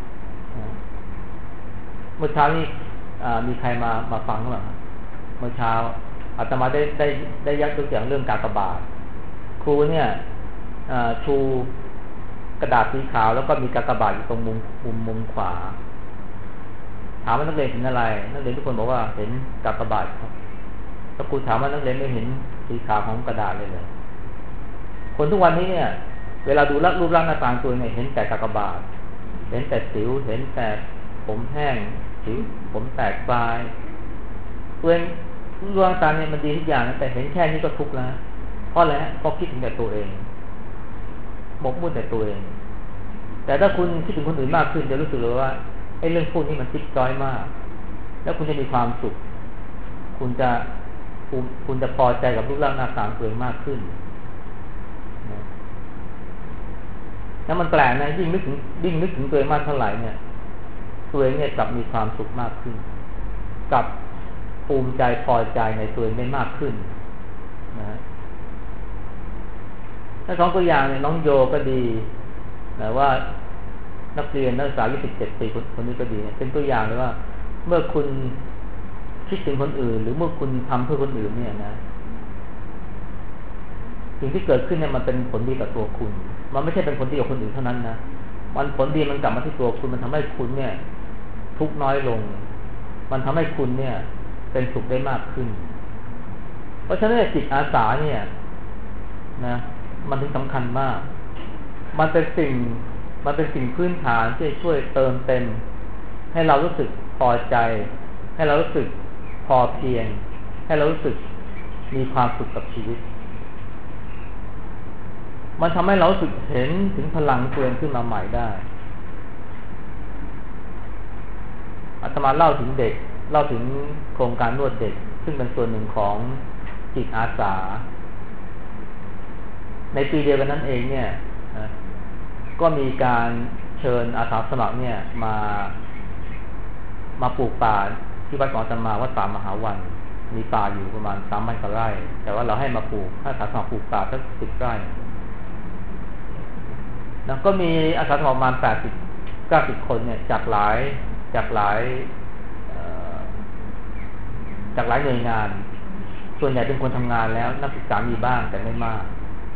เมื่อเช้านี้มีใครมามาฟังหรือเปล่าเมื่อเช้าอาตมาได้ได้ได้ยักตัวอย่างเรื่องกากบาทครูเนี่ยชูกระดาษสีขาวแล้วก็มีกากบาทอยู่ตรงมุมมุมมุมขวาถามว่านักเรียนเห็นอะไรนักเรียนทุกคนบอกว่าเห็นกากบาทครับถ้าครูถามว่านักเรียนไม่เห็นสีขาวของกระดาษเลยเลยคนทุกวันนี้เนี่ยเวลาดูรูปร่างหน้าตาตัวเนี่ยเห็นแต่กากบาทเห็นแต่สิวเห็นแต่ผมแห้งสิวผมแตกปลายตัวเองรูปร่างตาเนี่ยมันดีทุกอย่างนะแต่เห็นแค่นี้ก็ทุกข์แล้วเพราะอะไรฮะเพราะคิดถึงแต่ตัวเองหมกมุ่นแต่ตัวเองแต่ถ้าคุณคิดถึงคนอื่นมากขึ้นจะรู้สึกเลยว่าไอ้เรื่องพวกนี้มันจิ๊บจ้อยมากแล้วคุณจะมีความสุขคุณจะคุณคุณจะพอใจกับรูปร่างหน้าตาตัวเองมากขึ้นนะแล้วมันแปลกนะยิ่งนึกถึงยิ่งนึกถึงตัวเองมากเท่าไหร่เนี่ยตัวเองเนี่ยกลับมีความสุขมากขึ้นกลับภูมิใจพอใจในตัวเองได้มากขึ้นนะถ้าสองตัวอย่างเนี่ยน้องโยก็ดีแต่ว่านักเรียนนักศึกษาอายุสิบเจ็ดปีคนนี้ก็ดีเป็นตัวอย่างเลยว่าเมื่อคุณคิดถึงคนอื่นหรือเมื่อคุณทำเพื่อคนอื่นเนี่ยนะสิ่งที่เกิดขึ้นเนี่ยมันเป็นผลดีกับตัวคุณมันไม่ใช่เป็นผลดีกับคนอื่นเท่านั้นนะมันผลดีมันกลับมาที่ตัวคุณมันทำให้คุณเนี่ยทุกข์น้อยลงมันทำให้คุณเนี่ยเป็นสุขได้มากขึ้นเพราะฉะนั้นจิตอาสาเนี่ยนะมันถึงสำคัญมากมันเป็นสิ่งมันเป็นสิ่งพื้นฐานที่จะช่วยเติมเต็มให้เรารู้สึกพอใจให้เรารู้สึกพอเพียงให้เรารู้สึกมีความสุขกับชีวิตมันทำให้เรารู้สึกเห็นถึงพลังตัวเองขึ้นมาใหม่ได้อาตมาเล่าถึงเด็กเล่าถึงโครงการนวดเด็กซึ่งเป็นส่วนหนึ่งของจิตอาสาในปีเดียวกันนั้นเองเนี่ยก็มีการเชิญอาสาสมัครเนี่ยมามาปลูกป่าที่วัดของอาตมาวัดป่ามหาวันมีป่าอยู่ประมาณสามพันกว่าไร่แต่ว่าเราให้มาปลูกอาสาสมัครปลูกป่าสักสิบไร่แล้วก็มีอาสาสมัครประมาณแปดสิบเก้าสิบคนเนี่ยจากหลายจากหลายจากหลายหน่วยงานส่วนใหญ่เป็นคนทำงานแล้วนักศึกษามีบ้างแต่ไม่มาก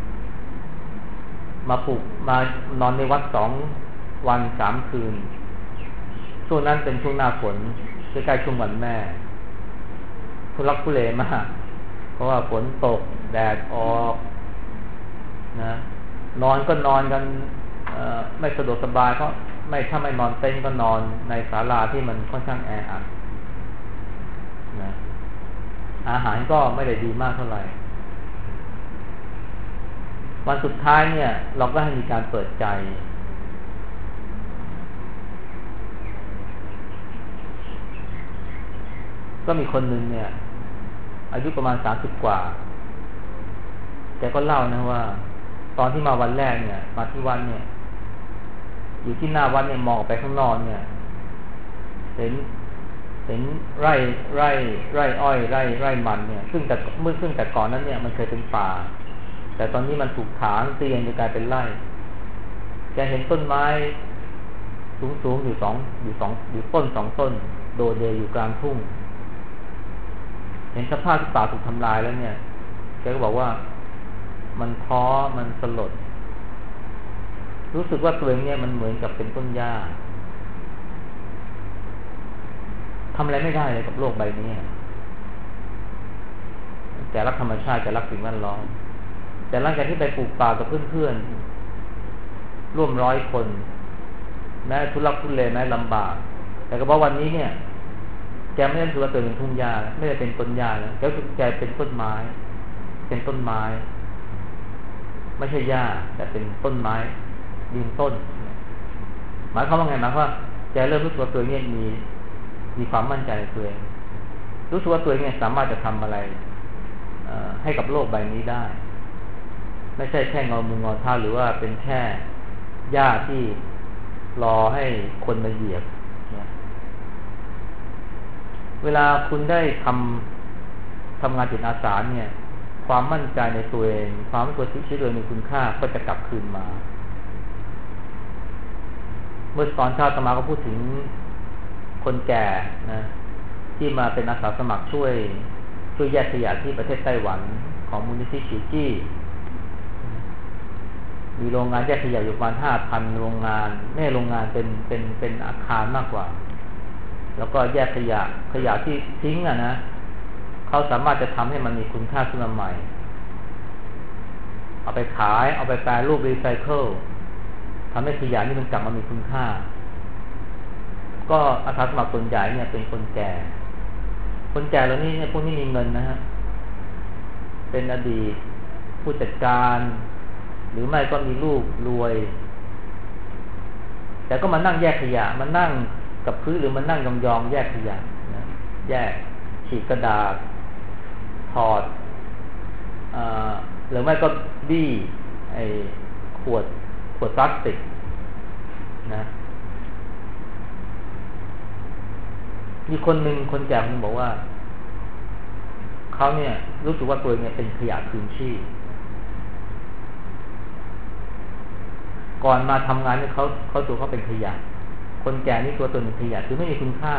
มาปลูกมานอนในวัดสองวันสามคืนช่วงนั้นเป็นช่วงหน้าฝนใกล้ๆช่วงวันแม่ทุลักทุเลมากเพราะว่าฝนตกแดดออกนะนอนก็นอนกันไม่สะดวกสบายเพราะไม่ถ้าไม่นอนเต็นท์ก็นอนในศาลาที่มันค่อนข้างแออัดนะอาหารก็ไม่ได้ดีมากเท่าไหร่วันสุดท้ายเนี่ยเราก็ให้มีการเปิดใจก็มีคนหนึ่งเนี่ยอายุประมาณสามสิบกว่าแกก็เล่านะว่าตอนที่มาวันแรกเนี่ยมาที่วัดเนี่ยอยู่ที่หน้าวัดเนี่ยมองไปข้างนอกเนี่ยเห็นเห็นไร่ไร่ไร่อ้อยไร่ไร่มันเนี่ยซึ่งแต่เมื่อซึ่งแต่ก่อนนั้นเนี่ยมันเคยเป็นป่าแต่ตอนนี้มันถูกถางเตียนจนกลายเป็นไร่แกเห็นต้นไม้สูงๆอยู่สองอยู่สองอยู่ต้นสองต้นโดดเด่นอยู่กลางทุ่งเห็นสภาพที่ป่าถูกทำลายแล้วเนี่ยแกก็บอกว่ามันท้อมันสลดรู้สึกว่าตัวเองเนี่ยมันเหมือนกับเป็นต้นหญ้าทำอะไรไม่ได้เลยกับโลกใบนี้แกรักธรรมชาติแกรักสิ่งแวดล้อมแต่หลังจากที่ไปปลูกป่ากับเพื่อนๆร่วมร้อยคนแม้ทุลักทุเลแม้ลำบากแต่ก็บอกวันนี้เนี่ยแกไม่ได้ถือว่าตัวเป็นทุ่งหญ้าไม่ได้เป็นต้นหญ้าแล้วแกรู้สึกแกเป็นต้นไม้เป็นต้นไม้ไม่ใช่หญ้าแต่เป็นต้นไม้ยืนต้นหมายความว่าไงหมายความว่าแกเริ่มรู้สึกว่าตัวเองมีมีความมั่นใจในตัวเองรู้สึกว่าตัวเองเนี่ยสามารถจะทำอะไรให้กับโลกใบนี้ได้ไม่ใช่แค่งอมืองอเท้าหรือว่าเป็นแค่หญ้าที่รอให้คนมาเหยียบเวลาคุณได้ทำทำงานจิตอาสาเนี่ยความมั่นใจในตัวเองความรู้สึกที่ตัวเองมีคุณค่าก็จะกลับคืนมาเมื่อตอนเช้าอาตมาก็พูดถึงคนแก่นะที่มาเป็นอาสาสมัครช่วยช่วยแยกขยะที่ประเทศไต้หวันของมูลนิธิชิวจี้มีโรงงานแยกขยะอยู่ประมาณห้าพันโรงงานไม่โรงงานเป็นเป็นเป็นอาคารมากกว่าแล้วก็แยกขยะขยะที่ทิ้งอ่ะนะเขาสามารถจะทำให้มันมีคุณค่าขึ้นมาใหม่เอาไปขายเอาไปแปรรูปรีไซเคิลทำให้ขยะนี่มันกลับมามีคุณค่าก็อาสาสมัครส่วนใหญ่เนี่ยเป็นคนแก่คนแก่เหล่านี้เนี่ยพวกนี้มีเงินนะฮะเป็นอดีตผู้จัดการหรือไม่ก็มีลูกรวยแต่ก็มานั่งแยกขยะมานั่งกับพื้นหรือมานั่งยองๆแยกขยะนะแยกฉีกกระดาษถอดอ่าหรือไม่ก็บี้ไอ้ขวดขวดพลาสติกนะมีคนหนึ่งคนแก่คนบอกว่าเขาเนี่ยรู้สึกว่าตัวเองเนี่ยเป็นขยะคืนชีพก่อนมาทำงานเนี่ยเขาเขาตัวเขาเป็นขยะคนแก่นี่ตัวตนเป็นขยะคือไม่มีคุณค่า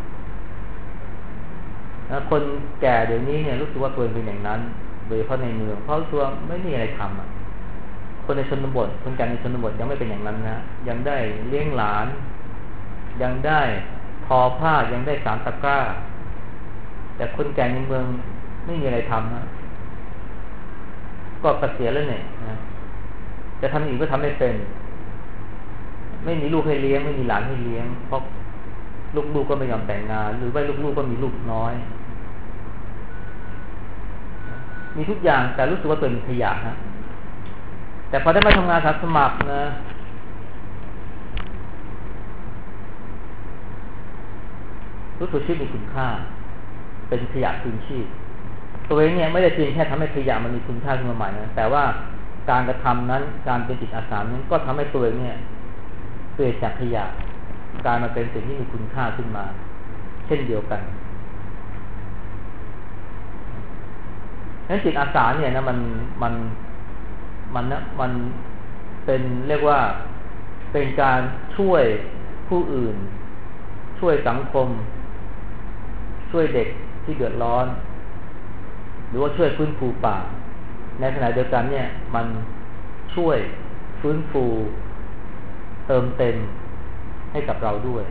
แล้วคนแก่เดี๋ยวนี้เนี่ยรู้สึกว่าตัวเองเป็นอย่างนั้นโดยเฉพาะในเมืองเพราะตัวไม่มีอะไรทำอ่ะคนในชนบทคนแก่ในชนบทยังไม่เป็นอย่างนั้นนะยังได้เลี้ยงหลานยังได้ทอผ้ายังได้สารตะกร้าแต่คนแก่ในเมืองไม่มีอะไรทำนะก็เกษียณแล้วเนี่ยนะจะทำอีกก็ทำไม่เป็นไม่มีลูกให้เลี้ยงไม่มีหลานให้เลี้ยงเพราะลูกๆก็ไม่ยอมแต่งงานหรือว่าลูกๆก็มีลูกน้อยมีทุกอย่างแต่รู้สึกว่าตัวเป็นขยะฮะแต่พอได้มาทำงานอาสาสมัครนะรู้สึกชีวิตมีคุณค่าเป็นขยะคืนชีพตัวเองเนี่ยไม่ได้เพียงแค่ทำให้ขยะมันมีคุณค่าขึ้นมาใหม่นะแต่ว่าการกระทำนั้นการเป็นจิตอาสานั้นก็ทำให้ตัวเองเนี่ยเปลี่ยนจากขยะกลายมาเป็นสิ่งที่มีคุณค่าขึ้นมาเช่นเดียวกันนั้นจิตอาสาเนี่ยนะมันมันมันนะมันเป็นเรียกว่าเป็นการช่วยผู้อื่นช่วยสังคมช่วยเด็กที่เดือดร้อนหรือว่าช่วยฟื้นฟูป่าในขณะเดียวกันเนี่ยมันช่วยฟื้นฟูเติมเต็มให้กับเราด้วย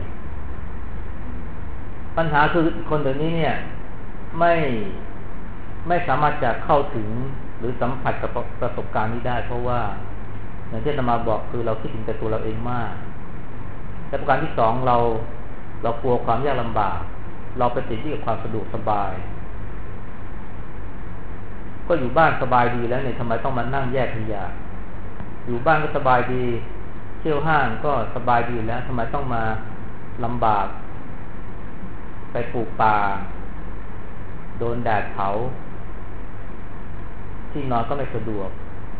ปัญหาคือคนเดี๋ยวนี้เนี่ยไม่ไม่สามารถจะเข้าถึงหรือสัมผัสกับประสบการณ์นี้ได้เพราะว่าอย่างที่อาตมาบอกคือเราคิดถึงแต่ตัวเราเองมากและประการที่สองเราเรากลัวความยากลำบากเราไปติดที่กับความสะดวกสบายก็อยู่บ้านสบายดีแล้วเนี่ยทำไมต้องมานั่งแยกขยะอยู่บ้านก็สบายดีเที่ยวห้างก็สบายดีแล้วทำไมต้องมาลำบากไปปลูกป่าโดนแดดเผาที่นอนก็ไม่สะดวก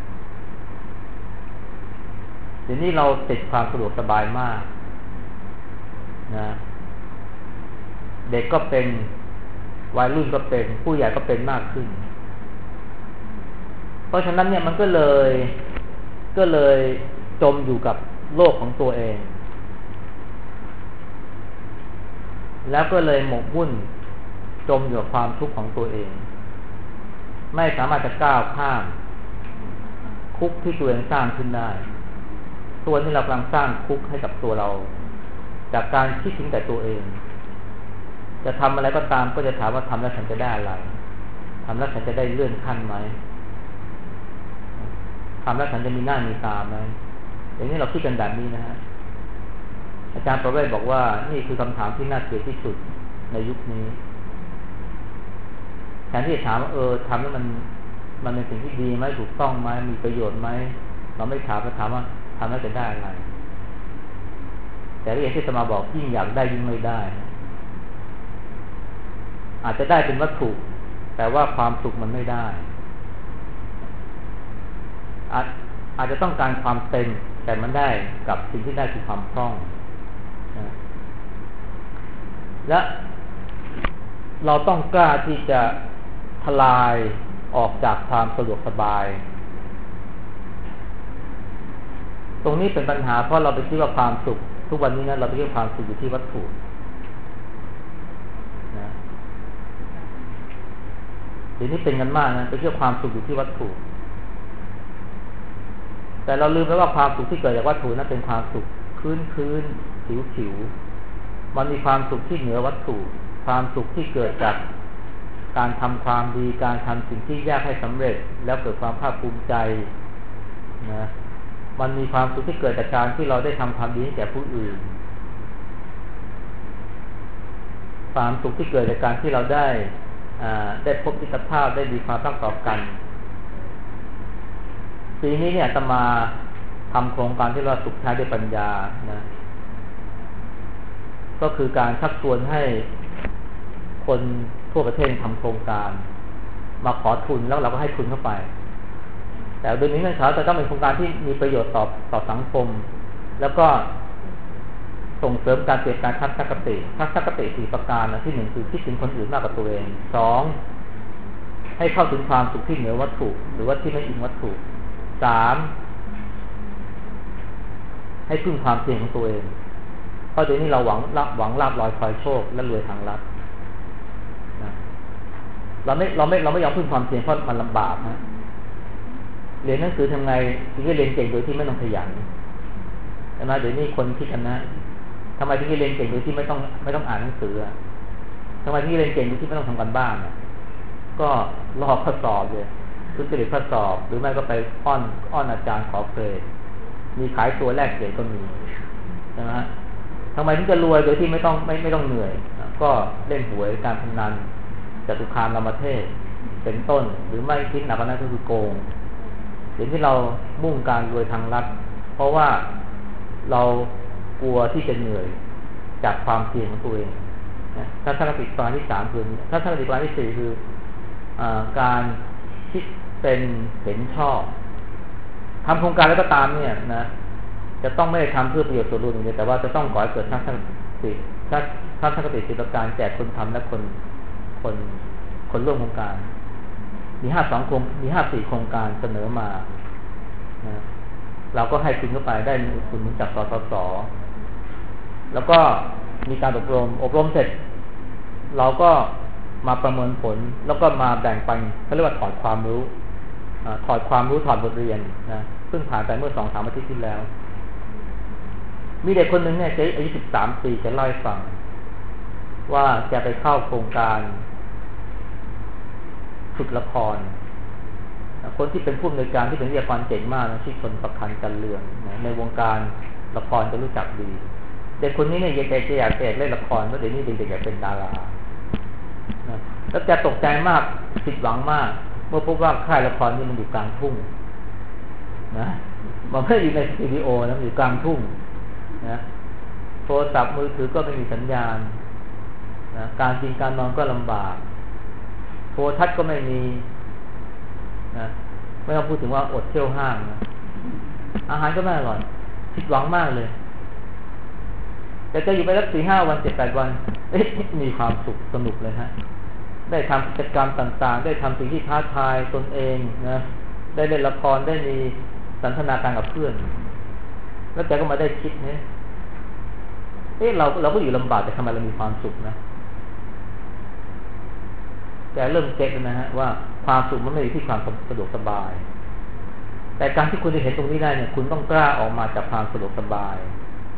เดี๋ยวนี้เราติดความสะดวกสบายมากนะเด็กก็เป็นวัยรุ่นก็เป็นผู้ใหญ่ก็เป็นมากขึ้นเพราะฉะนั้นเนี่ยมันก็เลยก็เลยจมอยู่กับโลกของตัวเองแล้วก็เลยหมกมุ่นจมอยู่กับความทุกข์ของตัวเองไม่สามารถจะก้าวข้ามคุกที่ตัวเองสร้างขึ้นได้ตัวนี้เรากำลังสร้างคุกให้กับตัวเราจากการคิดถึงแต่ตัวเองจะทำอะไรก็ตามก็จะถามว่าทำแล้วฉันจะได้อะไรทำแล้วฉันจะได้เลื่อนขั้นไหมทำแล้วฉันจะมีหน้ามีตาไหมอย่างนี้เราคิดกันแบบนี้นะฮะอาจารย์ประเวศบอกว่านี่คือคำถามที่น่าเกลียดที่สุดในยุคนี้แทนที่จะถามว่าเออทำแล้วมันมันเป็นสิ่งที่ดีไหมถูกต้องไหมมีประโยชน์ไหมเราไม่ถามเราถามว่าทำแล้วจะได้อะไรแต่ที่อาจารย์จะมาบอกยิ่งอยากได้ยิ่งไม่ได้อาจจะได้เป็นวัตถุแต่ว่าความสุขมันไม่ได้อาจอาจจะต้องการความเต็มแต่มันได้กับสิ่งที่ได้คือความพร่องนะและเราต้องกล้าที่จะทลายออกจากความสะดวกสบายตรงนี้เป็นปัญหาเพราะเราไปคิดว่าความสุขทุกวันนี้นะเราไปคิดว่าความสุขอยู่ที่วัตถุนะเดี๋ยวนี้เป็นกันมากนะไปคิดว่าความสุขอยู่ที่วัตถุแต่เราลืมไปว่าความสุขที่เกิดจากวัตถุนั้นเป็นความสุขพื้นพื้นผิวผิวมันมีความสุขที่เหนือวัตถุความสุขที่เกิดจากการทำความดีการทำสิ่งที่ยากให้สำเร็จแล้วเกิดความภาคภูมิใจนะมันมีความสุขที่เกิดจากการที่เราได้ทำความดีให้แก่ผู้อื่นความสุขที่เกิดจากการที่เราได้อ่าได้พบมิตรภาพได้มีความรักต่อกันปีนี้เนี่ยจะมาทำโครงการที่เราสุขท้ายด้วยปัญญานะก็คือการชักชวนให้คนทั่วประเทศทำโครงการมาขอทุนแล้วเราก็ให้ทุนเข้าไปแต่โดยนี้เงื่อนไขจะต้องเป็นโครงการที่มีประโยชน์ต่อต่อสังคมแล้วก็ส่งเสริมการเปลี่ยนแปลงทัศนคติทัศนคติสี่ประการนะที่หนึ่งคือคิดถึงคนอื่นมากกว่าตัวเองสองให้เข้าถึงความสุขที่เหนือวัตถุหรือว่าที่ไม่อิงวัตถุสามให้พึ่งความเพียรของตัวเองเพราะเดี๋ยวนี้เราหวังรับหวังลาภลอยคอยโชคและรวยทางลัดนะเราไม่เราไม่เราไม่ยอมพึ่งความเพียรเพราะมันลำบากนะเรียนหนังสือทำไงถึงจะเรียนเก่งโดยที่ไม่ต้องขยันใช่ไหมเดี๋ยวนี้คนคิดกันนะทำไมถึงจะเรียนเก่งโดยที่ไม่ต้องไม่ต้องอ่านหนังสือทำไมถึงจะเรียนเก่งโดยที่ไม่ต้องทำการบ้านก็รอข้อสอบเลยทุจริตข้อสอบหรือไม่ก็ไปอ้อนอ้อนอาจารย์ขอเกรดมีขายตัวแลกเกรดก็มีใช่ไหมทำไมถึงจะรวยโดยที่ไม่ต้องไม่ไม่ต้องเหนื่อยก็เล่นหวยการพนันจตุคามรามเทพเป็นต้นหรือไม่คิดหนักกว่านั้นก็คือโกงเดี๋ยวที่เรามุ่งการรวยทางลัดเพราะว่าเรากลัวที่จะเหนื่อยจากความเพียรของตัวเองถ้าทัศนคติประการที่สามคือถ้าทัศนคติประการที่สี่คือการคิดเป็นเห็นชอบทำโครงการแล้วก็ตามเนี่ยนะจะต้องไม่ได้ทำเพื่อประโยชน์ส่วนรวมอย่างเดียวแต่ว่าจะต้องก่อให้เกิดทัศนคติทัศนคติสี่ประการแก่คนทำและคนคนคนร่วมโครงการมีห้าสองโครงมีห้าสี่โครงการเสนอมานะเราก็ให้ทุนเข้าไปได้อุดหนุนจากสสสแล้วก็มีการอบรมอบรมเสร็จเราก็มาประเมินผลแล้วก็มาแบ่งปันเขาเรียกว่าถอดความรู้ถอดความรู้ถอดบทเรียนนะซึ่งผ่านไปเมื่อสองสามอาทิตย์ที่แล้วมีเด็กคนหนึ่งเนี่ยเจ๊อายุสิบสามปีแกเล่าให้ฟังว่าแกไปเข้าโครงการฝึกละครคนที่เป็นผู้อำนวยการที่เป็นวิทยากรเก่งมากนะชื่อชนประคันจันเรืองนะในวงการละครจะรู้จักดีเด็กคนนี้เนี่ยอยากจะอยากเล่นละครเพราะเดี๋ยวนี้เด็กๆอยากเป็นดารานะแล้วแกตกใจมากผิดหวังมากเมื่อพบว่าค่ายละครนี่มันอยู่กลางทุ่งนะมันไม่อยู่ในสตูดิโอนะมันอยู่กลางทุ่งนะโทรศัพท์มือถือก็ไม่มีสัญญาณนะการกินการนอนก็ลำบากโทรทัศน์ก็ไม่มีนะไม่ต้องพูดถึงว่าอดเที่ยวห้างนะอาหารก็ไม่อร่อยผิดหวังมากเลยแต่จะอยู่ไปสักสี่ห้าวันเจ็ดแปดวันเอ๊ะมีความสุขสนุกเลยฮะได้ทำกิจกรรมต่างๆได้ทำสิ่งที่ท้าทายตนเองนะได้เล่นละครได้มีสันทนาการกับเพื่อนแล้วแกก็มาได้คิดเนี่ยเอ๊ะเราเราก็อยู่ลำบากแต่ทำไมเรามีความสุขนะแกเริ่มเก็ตนะฮะว่าความสุขมันไม่ได้อยู่ที่ความสะดวกสบายแต่การที่คุณจะเห็นตรงนี้ได้เนี่ยคุณต้องกล้าออกมาจากความสะดวกสบาย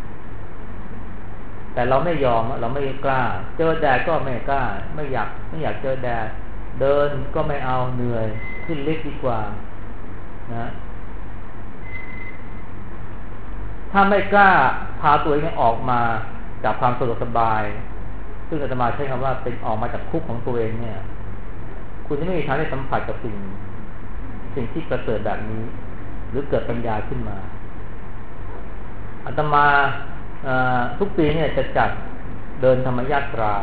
แต่เราไม่ยอมเราไม่กล้าเจอแดดก็ไม่กล้าไม่อยากไม่อยากเจอแดดเดินก็ไม่เอาเหนื่อยขึ้นลิฟต์ดีกว่านะถ้าไม่กล้าพาตัวเองออกมาจากความสะดวกสบายซึ่งอาตมาใช้คำว่าเป็นออกมาจากคุกของตัวเองเนี่ยคุณจะไม่มีทางได้สัมผัสกับสิ่งสิ่งที่ประเสริฐแบบนี้หรือเกิดปัญญาขึ้นมาอาตมาทุกปีเนี่ยจะจัดเดินธรรมยาตรา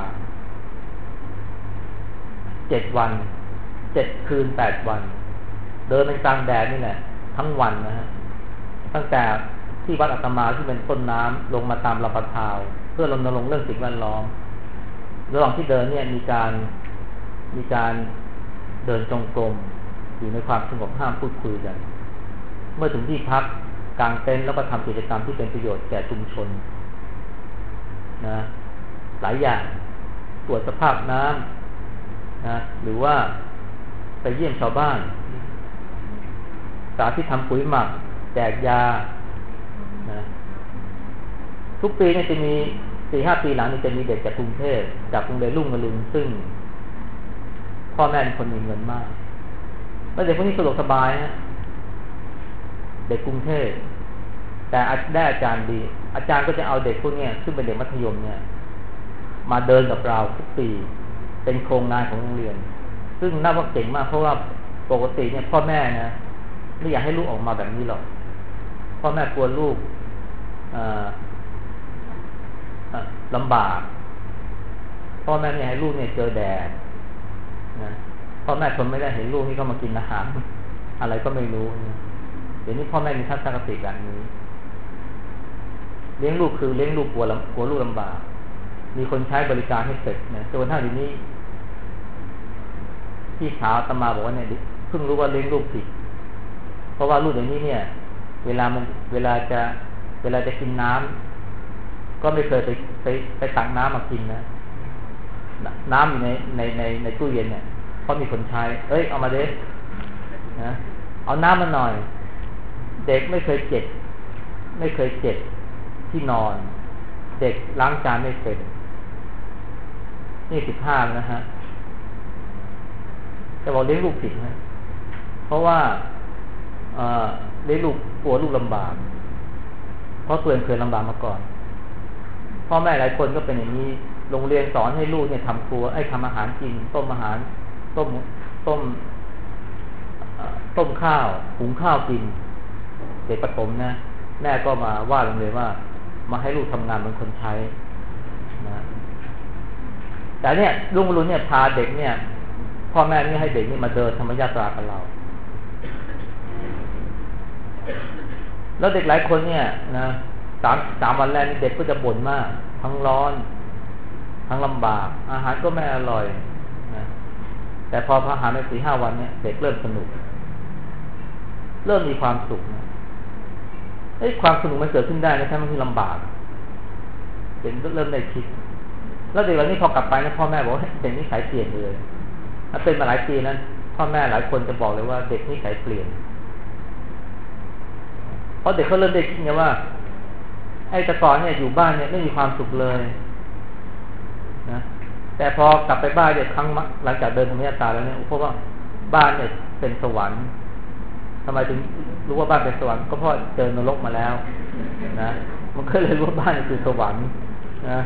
เจ็ดวันเจ็ดคืนแปดวันเดินเป็นกลางแดดนี่แหละทั้งวันนะฮะตั้งแต่ที่วัดอาตมาที่เป็นต้นน้ำลงมาตามลำปะทาวเพื่อรณรงค์เรื่องสิ่งแวดล้อมระหว่างที่เดินเนี่ยมีการมีการเดินจงกรมอยู่ในความสงบห้ามพูดคุยกันเมื่อถึงที่พักกางเต็นท์แล้วก็ทำกิจกรรมที่เป็นประโยชน์แก่ชุมชนนะหลายอย่างตรวจสภาพน้ำนะหรือว่าไปเยี่ยมชาวบ้านสาธิตทำปุ๋ยหมักแจกยานะทุกปีเนี่ยจะมีสี่ห้าปีหลังนี่จะมีเด็กจากกรุงเทพจากโรงเรียนรุ่งอรุณซึ่งพ่อแม่เป็นคนมีเงินมากแล้วเด็กพวกนี้สะดวกสบายฮะเด็กกรุงเทพแต่ได้อาจารย์ดีอาจารย์ก็จะเอาเด็กพวกนี้ซึ่งเป็นเด็กมัธยมเนี่ยมาเดินกับเราทุกปีเป็นโครงงานของโรงเรียนซึ่งน่าว่าเก่งมากเพราะว่าปกติเนี่ยพ่อแม่นะไม่อยากให้ลูกออกมาแบบนี้หรอกพ่อแม่กลัวลูกลำบากพ่อแม่ไม่อยากให้ลูกเนี่ยเจอแดดนะพ่อแม่ทนไม่ได้เห็นลูกนี่ก็มากินอาหารอะไรก็ไม่รู้นะเดี๋ยวนี้พ่อแม่มีทัศนคติแบบนี้เลี้ยงลูกคือเลี้ยงลูกกลัวกลัวลูกลำบากมีคนใช้บริการให้เสร็จนะจนถ้าเดี๋ยวนี้พี่สาวอาตมาบอกว่าเนี่ยเพิ่งรู้ว่าเลี้ยงลูกผิดเพราะว่าลูกเดี๋ยวนี้เนี่ยเวลามันเวลาจะเวลาจะกินน้ำก็ไม่เคยไปไปไปตักน้ำมากินนะน้ำอยู่ในในในในตู้เย็นเนี่ยเพราะมีคนใช้เอ้ยเอามาเด็นะเอาน้ำมาหน่อยเด็กไม่เคยเจ็บไม่เคยเจ็บที่นอนเด็กล้างจานไม่เป็นนี่สิบห้านะฮะจะบอกเลี้ยงลูกผิดนะเพราะว่าเอ่อเลี้ยงลูกกลัวลูกลำบากเพราะตัวเองเคยลำบากมาก่อนพ่อแม่หลายคนก็เป็นอย่างนี้โรงเรียนสอนให้ลูกเนี่ยทำครัวไอ้ทำอาหารกินต้มอาหารต้มต้มต้มข้าวหุงข้าวกินเด็กประถมนะแม่ก็มาว่าโรงเรียนว่ามาให้ลูกทำงานเป็นคนใช้นะแต่เนี่ยลุงลุงเนี่ยพาเด็กเนี่ยพ่อแม่นี่ให้เด็กนี่มาเดินธรรมยาตรากับเราแล้วเด็กหลายคนเนี่ยนะสามสามวันแรกนี่เด็กก็จะบ่นมากทั้งร้อนทั้งลำบากอาหารก็ไม่อร่อยนะแต่พอพาหารไปสี่ห้าวันเนี่ยเด็กเริ่มสนุกเริ่มมีความสุขนะไอ้ความสนุกมันเกิดขึ้นได้นะถ้ามันคือลำบากเด็กเริ่มได้คิดแล้วเด็กเหล่านี้พอกลับไปนะพ่อแม่บอกว่าเด็กนิสัยเปลี่ยนเลยถ้าเป็นมาหลายปีนั้นพ่อแม่หลายคนจะบอกเลยว่าเด็กนิสัยเปลี่ยนเพราะเด็กเขาเริ่มได้คิดไงว่าไอ้แต่ก่อนเนี่ยอยู่บ้านเนี่ยไม่มีความสุขเลยนะแต่พอกลับไปบ้านเนี่ยครั้งหลังจากเดินธรรมยาตราแล้วเนี่ยเพราะว่าบ้านเนี่ยเป็นสวรรค์ทำไมถึงรู้ว่าบ้านเป็นสวรรค์ก็เพราะเจอนรกมาแล้วนะมันก็เลยรู้ว่าบ้านคือสวรรค์นะ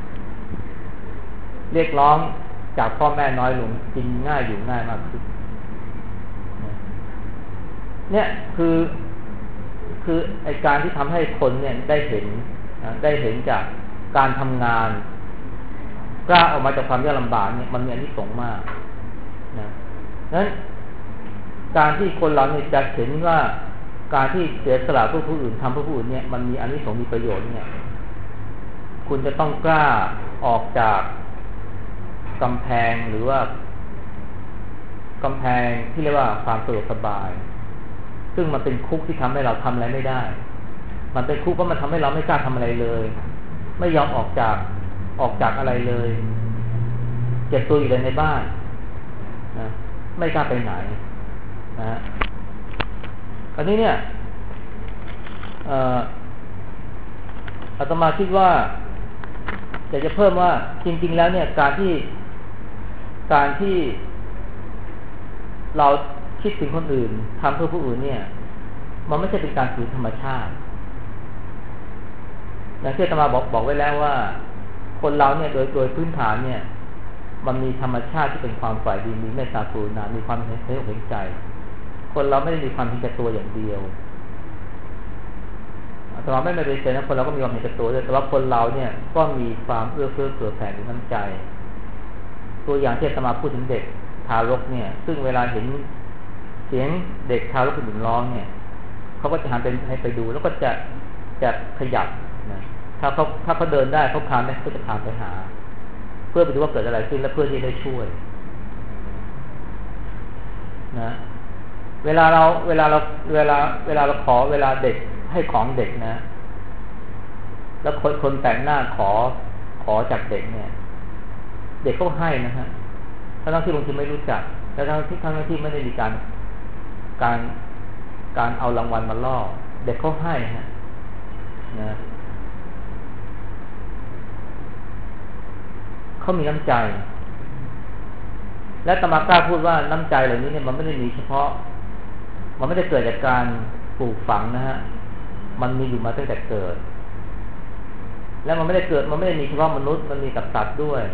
เรียกร้องจากพ่อแม่น้อยลงกินง่ายอยู่ง่ายมากขึ้นเนี่ยคือคือไอการที่ทำให้คนเนี่ยได้เห็นได้เห็นจากการทำงานกล้าออกมาจากความยากลำบากเนี่ยมันมีอานิสงส์มากนะนั้นการที่คนเราเนี่ยจะเห็นว่าการที่เสียสละเพื่อผู้อื่นทำเพื่อผู้อื่นเนี่ยมันมีอานิสงส์มีประโยชน์เนี่ยคุณจะต้องกล้าออกจากกำแพงหรือว่ากำแพงที่เรียกว่าความสะดวกสบายซึ่งมันเป็นคุกที่ทำให้เราทำอะไรไม่ได้มันเป็นคุกเพราะมันทำให้เราไม่กล้าทำอะไรเลยไม่ยอมออกจากออกจากอะไรเลยเก็บตัวอยู่ในบ้านนะไม่กล้าไปไหนนะอันนี้เนี่ยอาตมาคิดว่าอยากจะเพิ่มว่าจริงๆแล้วเนี่ยการที่การที่เราคิดถึงคนอื่นทำเพื่อผู้อื่นเนี่ยมันไม่ใช่เป็นการฝืนธรรมชาติอย่างที่อาตมาบอกบอกไว้แล้วว่าคนเราเนี่ยโดยโดยพื้นฐานเนี่ยมันมีธรรมชาติที่เป็นความฝ่ายดีมีเมตตากรุณามีความเห็นอกเห็นใจคนเราไม่ได้มีความเห็นแก่ตัวอย่างเดียวแต่ว่าไม่ไม่ได้เฉยนะคนเราก็มีความเห็นแก่ตัวด้วยแต่ว่าคนเราเนี่ยก็มีความเอื้อเฟื้อเผื่อแผ่มีน้ำใจตัวอย่างที่อาตมาพูดถึงเด็กทารกเนี่ยซึ่งเวลาเห็นเสียงเด็กทารกคนหนึ่งร้องเนี่ยเขาก็จะหันไปให้ไปดูแล้วก็จะจะขยับนะถ้าเขาถ้าเขาเดินได้เขาคลานได้เขาจะคลานไปหาเพื่อไปดูว่าเกิดอะไรขึ้นและเพื่อที่ได้ช่วยนะเวลาเราเวลาเราเวลาเวลาเราขอเวลาเด็กให้ของเด็กนะแล้วคนคนแต่งหน้าขอขอจากเด็กเนี่ยเด็กเขาให้นะฮะทั้งที่บางทีไม่รู้จักและทั้งที่ทั้งที่ไม่ได้มีการการการเอารางวัลมาล่อเด็กเขาให้ฮะนะเขามีน้ำใจและตมากล้าพูดว่าน้ำใจเหล่านี้เนี่ยมันไม่ได้มีเฉพาะมันไม่ได้เกิดจากการปลูกฝังนะฮะมันมีอยู่มาตั้งแต่เกิดและมันไม่ได้เกิดมันไม่ได้มีเฉพาะมนุษย์มันมีกับสัตว์ด้วย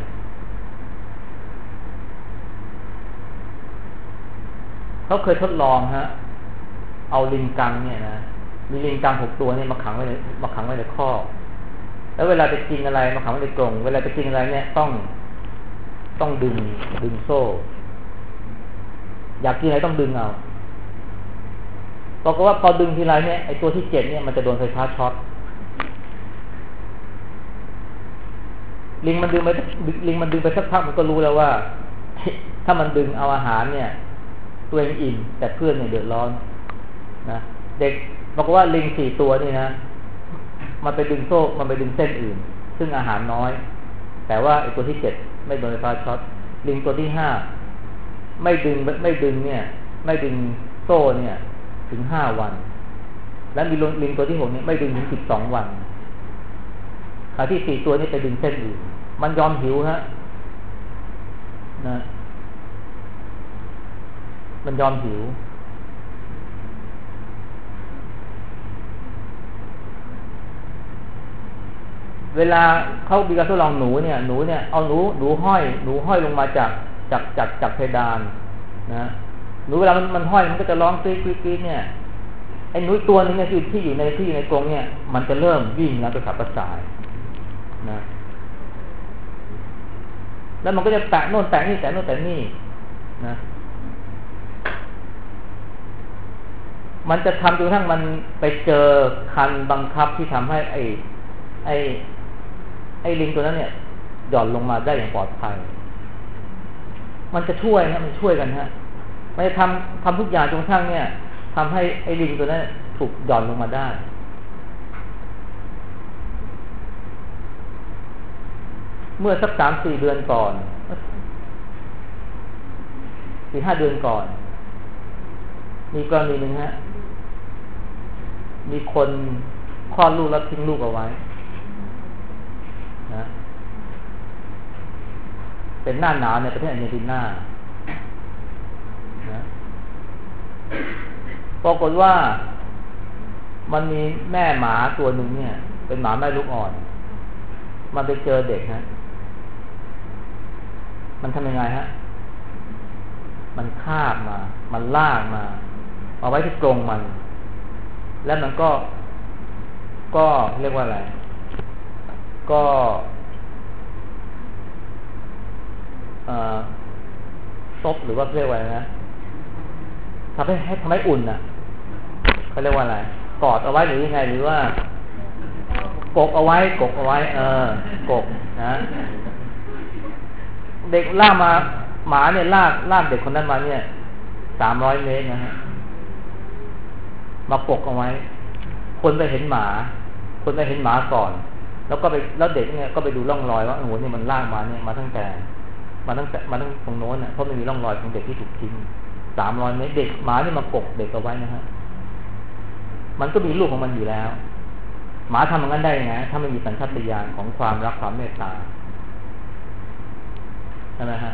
เขาเคยทดลองฮะเอาลิงกังเนี่ยนะมีลิงกังหกตัวเนี่ยมาขังไว้ในมาขังไว้ในคอกแล้วเวลาจะกินอะไรมาขังไว้ในกรงเวลาจะกินอะไรเนี่ยต้องต้องดึงดึงโซ่อยากกินอะไรต้องดึงเอาบอกว่าพอดึงทีไรเนี่ยไอ้ตัวที่เจ็บเนี่ยมันจะโดนไฟฟ้าช็อตลิงมันดึงไปลิงมันดึงไปสักพักมันก็รู้แล้วว่าถ้ามันดึงเอาอาหารเนี่ยตัวเองอิ่มแต่เพื่อนเนี่ยเดือดร้อนนะเด็กบอกว่าลิงสี่ตัวนี่นะมันไปดึงโซ่มันไปดึงเส้นอื่นซึ่งอาหารน้อยแต่ว่าไอ้ตัวที่เจ็ดไม่โดนไฟฟ้าช็อตลิงตัวที่ห้าไม่ดึงไม่ดึงเนี่ยไม่ดึงโซ่เนี่ยถึงห้าวันแล้วมีลิงตัวที่หกเนี่ยไม่ดึงถึงสิบสองวันขณะที่สี่ตัวนี้ไปดึงเส้นอื่นมันยอมหิวฮะนะมันยอมหิวเวลาเขามีการทดลองหนูเนี่ยหนูเนี่ยเอาหนูหนูห้อยหนูห้อยลงมาจากจากจากจากเพดานนะหนูเวลามันมันห้อยมันก็จะร้องกรี๊ดกรี๊ดกรี๊ดเนี่ยไอ้หนูตัวนึงเนี่ยที่ที่อยู่ในที่อยู่ในกรงเนี่ยมันจะเริ่มวิ่งแล้วกระสับกระส่ายนะแล้วมันก็จะแตะโน่นแตะนี่แตะโน่นแตะนี่นะมันจะทำจนกระทั่งมันไปเจอคันบังคับที่ทำให้ไอ้ไอ้ไอ้ลิงตัวนั้นเนี่ยหย่อนลงมาได้อย่างปลอดภัยมันจะช่วยนะมันช่วยกันฮะมันจะทำทำทุกอย่างจนกระทั่งเนี่ยทำให้ไอ้ลิงตัวนั้นถูกหย่อนลงมาได้เมื่อสักสามสี่เดือนก่อนสี่ห้าเดือนก่อนมีกรณีหนึ่งฮะมีคนคลอดลูกแล้วทิ้งลูกเอาไว้นะเป็นหน้าหนาวในประเทศอาร์เจนตินานะปรากฏว่ามันมีแม่หมาตัวหนึ่งเนี่ย เป็นหมาแม่ลูกอ่อนมันไปเจอเด็กฮะมันทำยังไงฮะมันคาบมามันลากมาเอาไว้ที่กรงมันแล้วมันก็ก็เรียกว่าอะไรก็เอ่อซบหรือว่าเรียกว่าอะไรนะทำให้ให้ทำให้อุ่นอ่ะเขาเรียกว่าอะไรกอดเอาไว้หรือยังไงหรือว่ากกเอาไว้กกเอาไว้เออกกนะเด็กลากมาหมาเนี่ยลากลากเด็กคนนั้นมาเนี่ยสามร้อยเมตรนะฮะมาปกเอาไว้คนไปเห็นหมาคนไปเห็นหมาก่อนแล้วก็ไปแล้วเด็กเนี่ยก็ไปดูร่องรอยว่าโอ้โหเนี่ยมันลากมาเนี่ยมาตั้งแต่มาตั้งแต่มาตั้งตรงโน้นน่ะเพราะมันมีร่องรอยของเด็กที่ถูกทิ้งสามร้อยเมตรเด็กหมาเนี่ยมาปกเด็กเอาไว้นะฮะมันก็มีลูกของมันอยู่แล้วหมาทำอย่างนั้นได้ยังไงถ้าไม่มีสัญชาตญาณของความรักความเมตตาใช่ไหมฮะ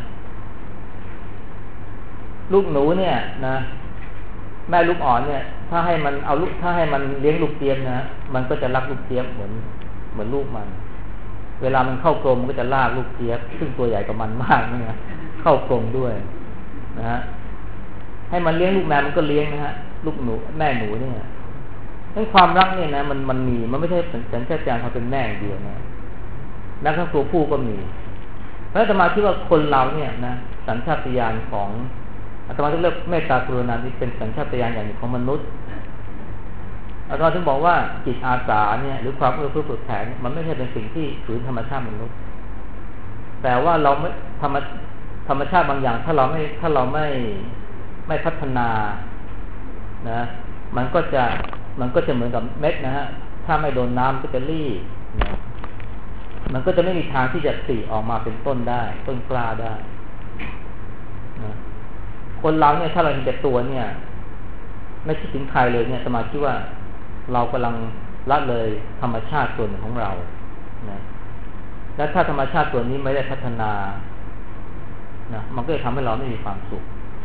ลูกหนูเนี่ยนะแม่ลูกอ่อนเนี่ยถ้าให้มันเอาลูกถ้าให้มันเลี้ยงลูกเจี๊ยบนะมันก็จะรักลูกเจี๊ยบเหมือนเหมือนลูกมันเวลามันเข้ากรงมันก็จะลากลูกเจี๊ยบซึ่งตัวใหญ่กว่ามันมากเนี่ยเข้ากรงด้วยนะฮะให้มันเลี้ยงลูกแมวมันก็เลี้ยงนะฮะลูกหนูแม่หนูเนี่ยให้ความรักเนี่ยนะมันมันมีมันไม่ใช่สัญชาตญาณเขาเป็นแม่เดียวนะแม้ทั้งตัวผู้ก็มีเพราะอาตมาคิดว่าคนเราเนี่ยนะสัญชาตญาณของอาตมาจะเรียกเมตตากรุณาที่เป็นสัญชาตญาณอย่างหนึ่งของมนุษย์อาตมาถึงบอกว่าจิตอาสาเนี่ยหรือความเอื้อเฟื้อเผื่อแผ่มันไม่ใช่เป็นสิ่งที่ฝืนธรรมชาติมนุษย์แต่ว่าเราไม่ธรรมธรรมชาติบางอย่างถ้าเราไม่ถ้าเราไม่ไม่พัฒนานะมันก็จะมันก็จะเหมือนกับเม็ดนะฮะถ้าไม่โดนน้ำก็จะรีบนะมันก็จะไม่มีทางที่จะสีออกมาเป็นต้นได้ต้นกล้าได้นะคนเราเนี่ยถ้าเราเห็นแต่ตัวเนี่ยไม่คิดถึงใครเลยเนี่ยสมาคิดว่าเรากำลังละเลยธรรมชาติส่วนหนึ่งของเรานะและถ้าธรรมชาติส่วนนี้ไม่ได้พัฒนานะมันก็จะทำให้เราไม่มีความสุข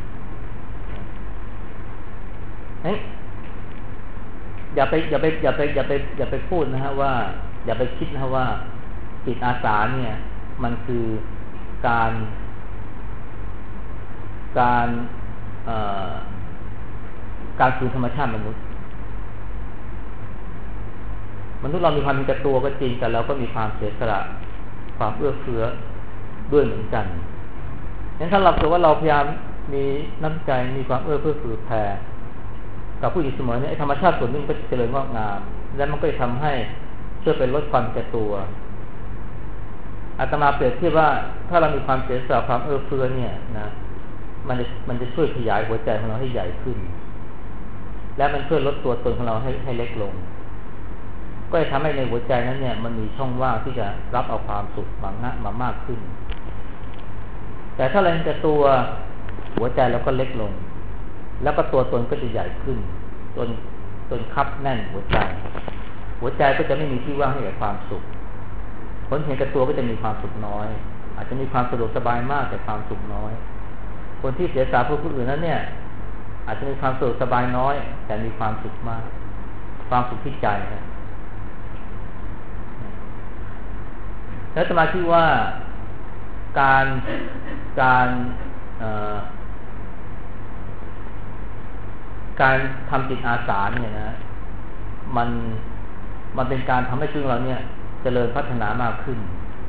เฮ้ยอย่าไปอย่าไปอย่าไปอย่าไปอย่าไปพูดนะฮะว่าอย่าไปคิดนะว่าจิตอาสาเนี่ยมันคือการการเอ่อการฝืนธรรมชาติมนุษย์มนุษย์เรามีความมีแต่ตัวก็จริงแต่เราก็มีความเสียสละความเอื้อเฟื้อด้วยเหมือนกันงั้นถ้าเราถือว่าเราพยายามมีน้ำใจมีความเอื้อเฟื้อเผื่อแผ่กับผู้อื่นเสมอเนี่ยธรรมชาติส่วนนี้มันก็จะเจริญงอกงามและมันก็จะทำให้ช่วยเป็นลดความแก่ตัวอาตมาเปรียบเทียบว่าถ้าเรามีความเสียสละความเอื้อเฟื้อเนี่ยนะมันจะมันจะช่วยขยายหัวใจของเราให้ใหญ่ขึ้นและมันช่วยลดตัวตนของเราให้ให้เล็กลงก็จะทำให้ในหัวใจนั้นเนี่ยมันมีช่องว่างที่จะรับเอาความสุขมางะมามากขึ้นแต่ถ้าเราเห็นแต่ตัวหัวใจเราก็เล็กลงแล้วก็ตัวตนก็จะใหญ่ขึ้นจนจนคับแน่นหัวใจหัวใจก็จะไม่มีที่ว่างให้กับความสุขคนเห็นกับตัวก็จะมีความสุขน้อยอาจจะมีความสะดวกสบายมากแต่ความสุขน้อยคนที่เสียสละเพื่อผู้อื่นนั้นเนี่ยอาจจะมีความสะดวกสบายน้อยแต่มีความสุขมากความสุขที่ใจนะแล้วสมาธิว่าการการการทำจิตอาสาเนี่ยนะมันมันเป็นการทำให้ชีวิตเราเนี่ยเจริญพัฒนามากขึ้น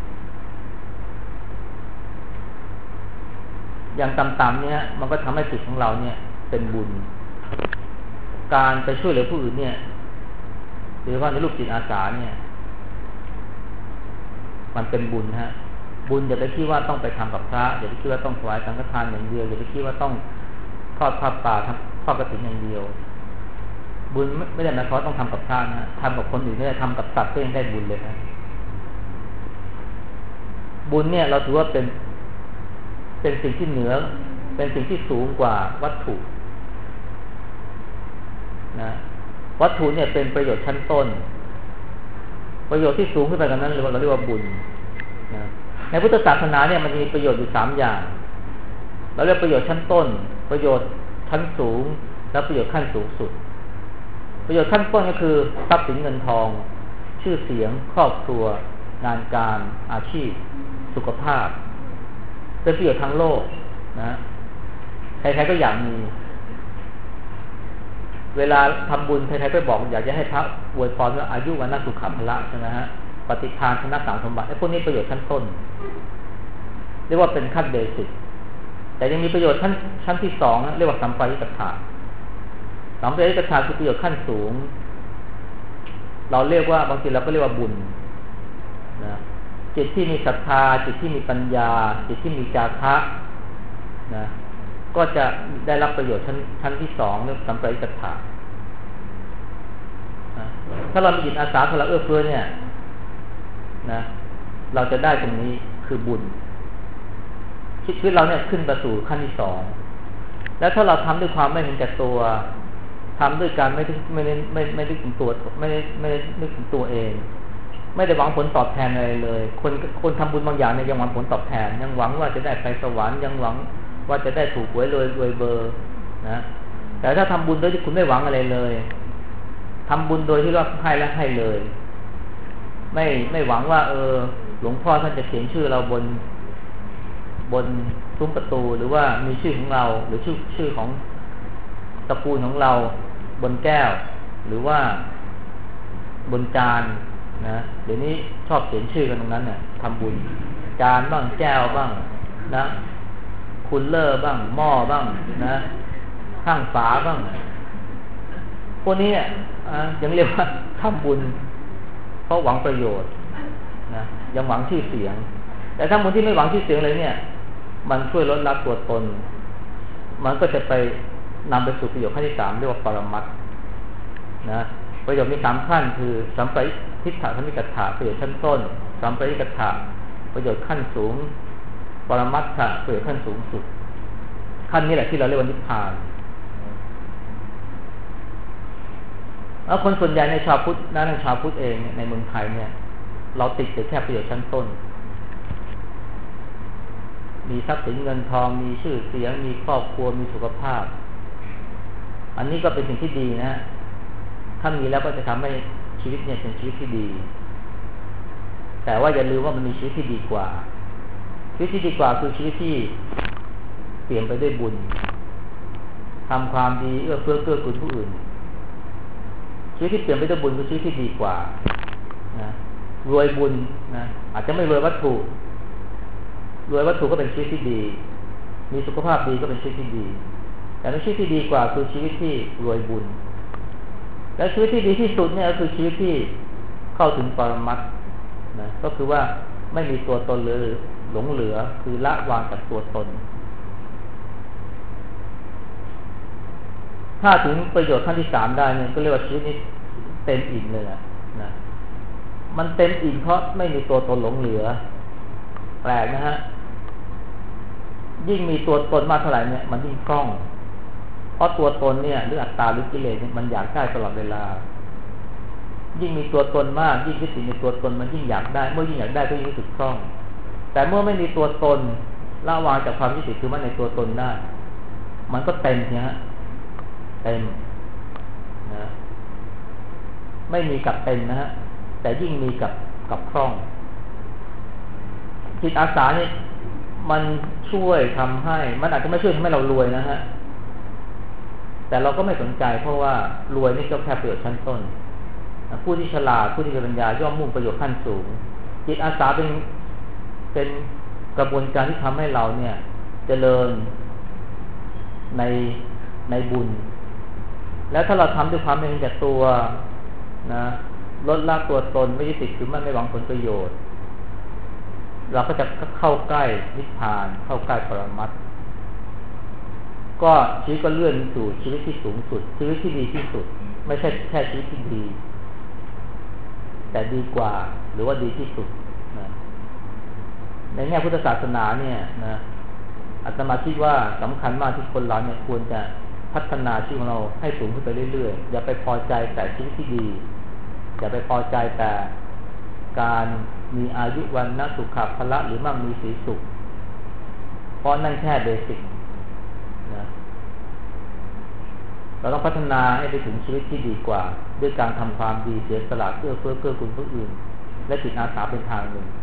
อย่างต่ำๆเนี่ยมันก็ทำให้จิตของเราเนี่ยเป็นบุญการไปช่วยเหลือผู้อื่นเนี่ยหรือว่าในรูปจิตอาสาเนี่ยมันเป็นบุญฮะบุญอย่าไปคิดว่าต้องไปทำกับพระอย่าไปคิดว่าต้องถวายสังฆทานอย่างเดียวอย่าไปคิดว่าต้องทอดผ้าป่าทำทอดกฐินอย่างเดียวบุญไม่ได้หมายความว่าต้องทำกับพระนะทำกับคนอื่นไม่ได้ทำกับสัตว์ก็ยังได้บุญเลยนะบุญเนี่ยเราถือว่าเป็นเป็นสิ่งที่เหนือเป็นสิ่งที่สูงกว่าวัตถุนะวัตถุเนี่ยเป็นประโยชน์ชั้นต้นประโยชน์ที่สูงขึ้นไปกว่านั้นเราเรียกว่าบุญนะในพุทธศาสนาเนี่ยมันมีประโยชน์อยู่สามอย่างเราเรียกประโยชน์ชั้นต้นประโยชน์ชั้นสูงแล้วประโยชน์ขั้นสูงสุดประโยชน์ขั้นต้นก็คือทรัพย์สินเงินทองชื่อเสียงครอบครัวงานการอาชีพสุขภาพเป็นประโยชน์ทางโลกนะใครๆก็อยากมีเวลาทำบุญใครๆก็บอกอยากจะให้พระอวยพรว่าอายุวันนัสุขภละใช่ไหมฮะปฏิภาณชนะสังสมบัติไอ้พวกนี้ประโยชน์ขั้นต้นเรียกว่าเป็นขั้นเบสิกแต่ยังมีประโยชน์ชั้นชั้นที่สองเรียกว่าสัมปายิกถาสัมปายิกถาคือประโยชน์ขั้นสูงเราเรียกว่าบางทีเราก็เรียกว่าบุญนะจิตที่มีศรัทธาจิตที่มีปัญญาจิตที่มีจาคะนะก็จะได้รับประโยชน์ชั้นชั้นที่สองเรียกสัมปายิกถานะถ้าเรามีจิตอาสาพละเอื้อเฟื้อเนี่ยนะเราจะได้ตรงนี้คือบุญชีวิตเราเนี่ยขึ้นไปสู่ขั้นที่สองแล้วถ้าเราทำด้วยความไม่เห็นแก่ตัวทำด้วยการไม่ไม่ไม่ไม่ไม่ได้ถึงตัวไม่ได้ไม่ได้นึกถึงตัวเองไม่ได้หวังผลตอบแทนอะไรเลยคนคนทำบุญบางอย่างเนี่ยยังหวังผลตอบแทนยังหวังว่าจะได้ไปสวรรค์ยังหวังว่าจะได้ถูกหวยรวยรวยเบอร์นะแต่ถ้าทำบุญโดยที่คุณไม่หวังอะไรเลยทำบุญโดยที่ว่าให้และให้เลยไม่ไม่หวังว่าเออหลวงพ่อท่านจะเขียนชื่อเราบนบนซุ้มประตูหรือว่ามีชื่อของเราหรือชื่อชื่อของตระกูลของเราบนแก้วหรือว่าบนจานนะเดี๋ยวนี้ชอบเขียนชื่อกันตรงนั้นเนี่ยทำบุญจานบ้างแก้วบ้างนะคูลเลอร์บ้างหม้อบ้างนะข้างฝาบ้างพวกนี้อ่ะยังเรียกว่าทำบุญเพราะหวังประโยชน์นะยังหวังชื่อเสียงแต่ถ้าบุญที่ไม่หวังชื่อเสียงเลยเนี่ยมันช่วยลดละตัวตนมันก็จะไปนำไปสู่ประโยชน์ขั้นที่สามเรียกว่าปรมัตถ์นะประโยชน์มีสามขั้นคือสัมปทิฏฐธรรมิกถาประโยชน์ชั้นต้นสัมปยุตถะประโยชน์ขั้นสูงปรมัตถะประโยชน์ขั้นสูงสุดขั้นนี้แหละที่เราเรียกว่านิพพานแล้วคนส่วนใหญ่ในชาวพุทธนั้นชาวพุทธเองในเมืองไทยเนี่ยเราติดแต่แค่ประโยชน์ชั้นต้นมีทรัพย์สินเงินทองมีชื่อเสียงมีครอบครัวมีสุขภาพอันนี้ก็เป็นสิ่งที่ดีนะถ้ามีแล้วก็จะทำให้ชีวิตเนี่ยเป็นชีวิตที่ดีแต่ว่าอย่าลืมว่ามันมีชีวิตที่ดีกว่าชีวิตที่ดีกว่าคือชีวิตที่เปลี่ยนไปด้วยบุญทำความดีเอื้อเฟื้อเกื้อกูลผู้อื่นชีวิตที่เปลี่ยนไปด้วยบุญคือชีวิตที่ดีกว่านะรวยบุญนะอาจจะไม่รวยวัตถุรวยวัตถุก็เป็นชีวิตที่ดีมีสุขภาพดีก็เป็นชีวิตที่ดีแต่ในชีวิตที่ดีกว่าคือชีวิตที่รวยบุญและชีวิตที่ดีที่สุดเนี่ยก็คือชีวิตที่เข้าถึงปรมัตถ์นะก็คือว่าไม่มีตัวตนเลยหลงเหลือคือละวางจากตัวตนถ้าถึงประโยชน์ขั้นที่สามได้เนี่ยก็เรียกว่าชีวิตนี้เต็มอิ่มเลยนะนะมันเต็มอิ่มเพราะไม่มีตัวตนหลงเหลือแปลกนะฮะยิ่งมีตัวตนมากเท่าไหร่เนี่ยมันยิ่งคล่องเพราะตัวตนเนี่ยหรืออัตตาหรือกิเลสเนี่ยมันอยากได้ตลอดเวลายิ่งมีตัวตนมากยิ่งยึดติดในตัวตนมันยิ่งอยากได้เมื่อยิ่งอยากได้ก็ยิ่งรู้สึกคล่องแต่เมื่อไม่มีตัวตนละวางจากความยึดติดคือมันในตัวตนได้มันก็เต็มเนี่ยฮะเต็มนะไม่มีกับเต็มนะฮะแต่ยิ่งมีกับกับคล่องจิตอาสาเนี่ยมันช่วยทำให้มันอาจจะไม่ช่วยทำให้เรารวยนะฮะแต่เราก็ไม่สนใจเพราะว่ารวยนี่ก็แค่ประโยชน์ชั้นต้นผู้ที่ฉลาดผู้ที่มีปัญญาย่อมมุ่งประโยชน์ขั้นสูงจิตอาสาเป็นเป็นกระบวนการที่ทำให้เราเนี่ยเจริญในในบุญแล้วถ้าเราทำด้วยความไม่เห็นแก่ตัวนะลดละตัวตนไม่ยึดติดคือไม่ไม่หวังผลประโยชน์เราก็จะเข้าใกล้นิพพานเข้าใกล้ปรมัตถ์ก็ชีวิตก็เลื่อนสู่ชีวิตที่สูงสุดชีวิตที่ดีที่สุดไม่ใช่แค่ชีวิตที่ดีแต่ดีกว่าหรือว่าดีที่สุดนะในแง่พุทธศาสนาเนี่ยนะอาตมาคิดว่าสำคัญมากที่คนเราเนี่ยควรจะพัฒนาชีวิตของเราให้สูงขึ้นไปเรื่อยๆอย่าไปพอใจแต่ชีวิตที่ดีอย่าไปพอใจแต่การมีอายุวันนะสุขภละหรือมั่งมีสีสุขเพราะนั่นแค่เบสิกนะเราต้องพัฒนาให้ไปถึงชีวิตที่ดีกว่าด้วยการทำความดีเสียสละเพื่อเพื่อเพื่อคุณผู้อื่นและจิตอาสาเป็นทางหนึ่ง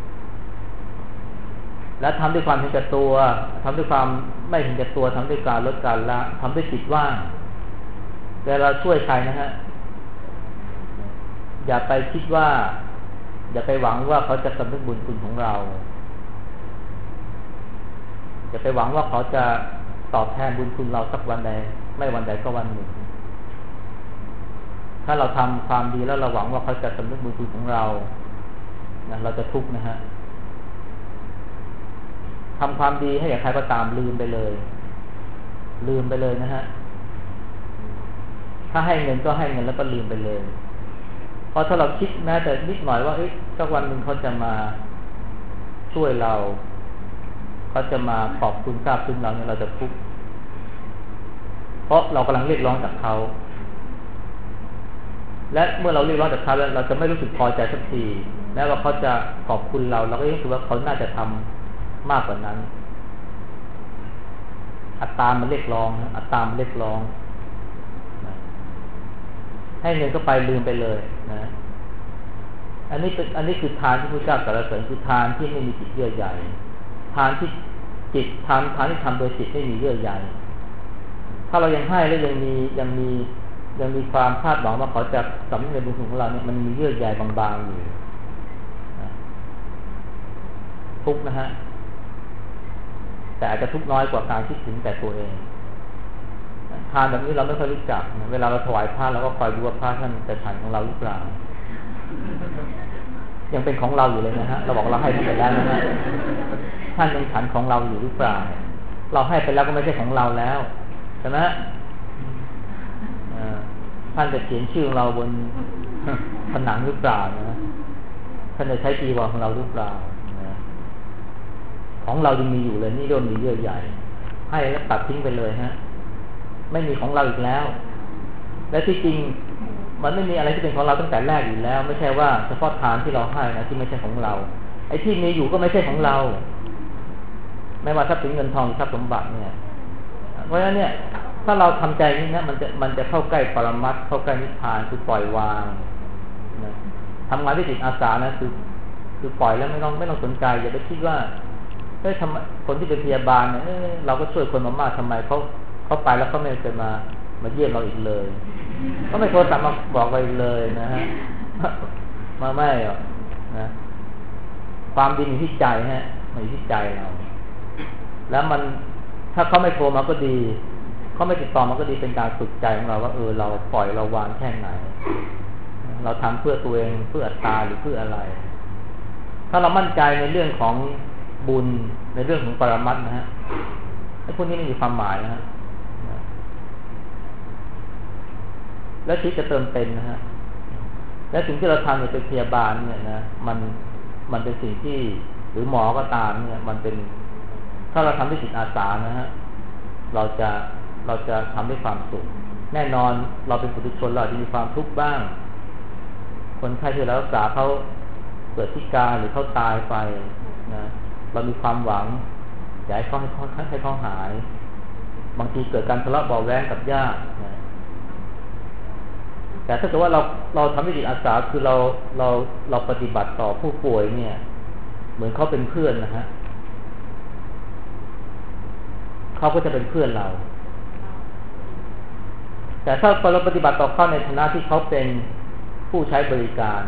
และทำด้วยความเห็นแก่ตัวทำด้วยความไม่เห็นแก่ตัวทำด้วยการลดการละทำด้วยจิตว่างเวลาเราช่วยใครนะฮะอย่าไปคิดว่าอย่าไปหวังว่าเขาจะสำนึกบุญคุณของเราอย่าไปหวังว่าเขาจะตอบแทนบุญคุณเราสักวันใดไม่วันใดก็วันหนึ่งถ้าเราทำความดีแล้วเราหวังว่าเขาจะสำนึกบุญคุณของเรานะเราจะทุกข์นะฮะทำความดีให้กับใครก็ตามลืมไปเลยลืมไปเลยนะฮะถ้าให้เงินก็ให้เงินแล้วก็ลืมไปเลยเพราะถ้าเราคิดแม้แต่นิดหน่อยว่าเอ๊ะสักวันหนึ่งเขาจะมาช่วยเราเขาจะมาขอบคุณซาบซึ้งเราเนี่ยเราจะทุกข์เพราะเรากำลังเรียกร้องจากเขาและเมื่อเราเรียกร้องจากเขาแล้วเราจะไม่รู้สึกพอใจสักทีแม้ว่าเขาจะขอบคุณเราเราก็รู้สึกว่าเขาน่าจะทำมากกว่านั้นอัตตามันเรียกร้องอัตตามันเรียกร้องให้เงินก็ไปลืมไปเลยนะอันนี้เป็นอันนี้คือทานที่พระเจ้าสรรเสริญคือทานที่ไม่มีจิตเยื่อใยทานที่จิตทานทานที่ทำโดยจิตไม่มีเยื่อใยถ้าเรายังให้แล้วยังมียังมียังมีความคาดหวังว่าเขาจะสำนึกในบุญคุณของเราเนี่ยมันมีเยื่อใยบางๆอยู่ทุกข์นะฮะแต่อาจจะทุกข์น้อยกว่าการคิดถึงแต่ตัวเองทานแบบนี้เราไม่ค่อยรู้จักเวลาเราถวายพระเราก็คอยดูว่าพระท่านจะฉันของเราหรือเปล่ายังเป็นของเราอยู่เลยนะฮะเราบอกเราให้ท่านไปแล้วนะฮะท่านยังฉันของเราอยู่หรือเปล่าเราให้ไปแล้วก็ไม่ใช่ของเราแล้วใช่ไหมท่านจะเขียนชื่อเราบนผนังหรือเปล่านะท่านจะใช้จีวรของเราหรือเปล่านะของเรายังมีอยู่เลยนี่เริ่มมีเยื่อใหญ่ให้แล้วตัดทิ้งไปเลยฮะไม่มีของเราอีกแล้วและที่จริงมันไม่มีอะไรที่เป็นของเราตั้งแต่แรกอยู่แล้วไม่ใช่ว่าเฉพาะทานที่เราให้นะที่ไม่ใช่ของเราไอ้ที่มีอยู่ก็ไม่ใช่ของเราไม่ว่าทรัพย์สินเงินทองหรือทรัพย์สมบัติเนี่ยเพราะฉะนั้นเนี่ยถ้าเราทำใจนี้นะมันจะมันจะเข้าใกล้ปรมัตถ์เข้าใกล้นิพพานคือปล่อยวางนะทำงานที่จิตอาสานะคือคือปล่อยแล้วไม่ต้องไม่ต้องสนใจอย่าไปคิดว่าเฮ้ยทำคนที่เป็นพยาบาลเนี่ยเราก็ช่วยคนมามากทำไมเขาเขาไปแล้วเขาไม่เคยมามาเยี่ยมเราอีกเลยก็ไม่โทรศัพท์มาบอกเราอีกเลยนะฮะมาไม่หรอกนะความดีอยู่ที่ใจฮะมันอยู่ที่ใจเราแล้วมันถ้าเขาไม่โทรมาก็ดีเขาไม่ติดต่อมาก็ดีเป็นการฝึกใจของเราว่าเออเราปล่อยเราวางแค่ไหนเราทำเพื่อตัวเองเพื่ออัตตาหรือเพื่ออะไรถ้าเรามั่นใจในเรื่องของบุญในเรื่องของปรมัตถ์นะฮะไอ้พวกนี้ไม่มีความหมายนะฮะและชีวิตจะเติมเต็มนะฮะและสิ่งที่เราทำเนี่ยเป็นพยาบาลเนี่ยนะมันมันเป็นสิ่งที่หรือหมอก็ตามเนี่ยมันเป็นถ้าเราทำด้วยจิตอาสานะฮะเราจะเราจะทำด้วยความสุขแน่นอนเราเป็นปุถุชนเราจะมีความทุกข์บ้างคนไข้ที่เรารักษาเขาเกิดพิการหรือเขาตายไปนะเรามีความหวังอยากให้เขาให้เขาให้เขาหายบางทีเกิดการทะเลาะเบาะแว้งกับญาตินะแต่ถ้าเกิดว่าเราเราทำด้วยจิตอาสาคือเราเราเราปฏิบัติต่อผู้ป่วยเนี่ยเหมือนเขาเป็นเพื่อนนะฮะเขาก็จะเป็นเพื่อนเราแต่ถ้าเราปฏิบัติต่อเขาในฐานะที่เขาเป็นผู้ใช้บริการ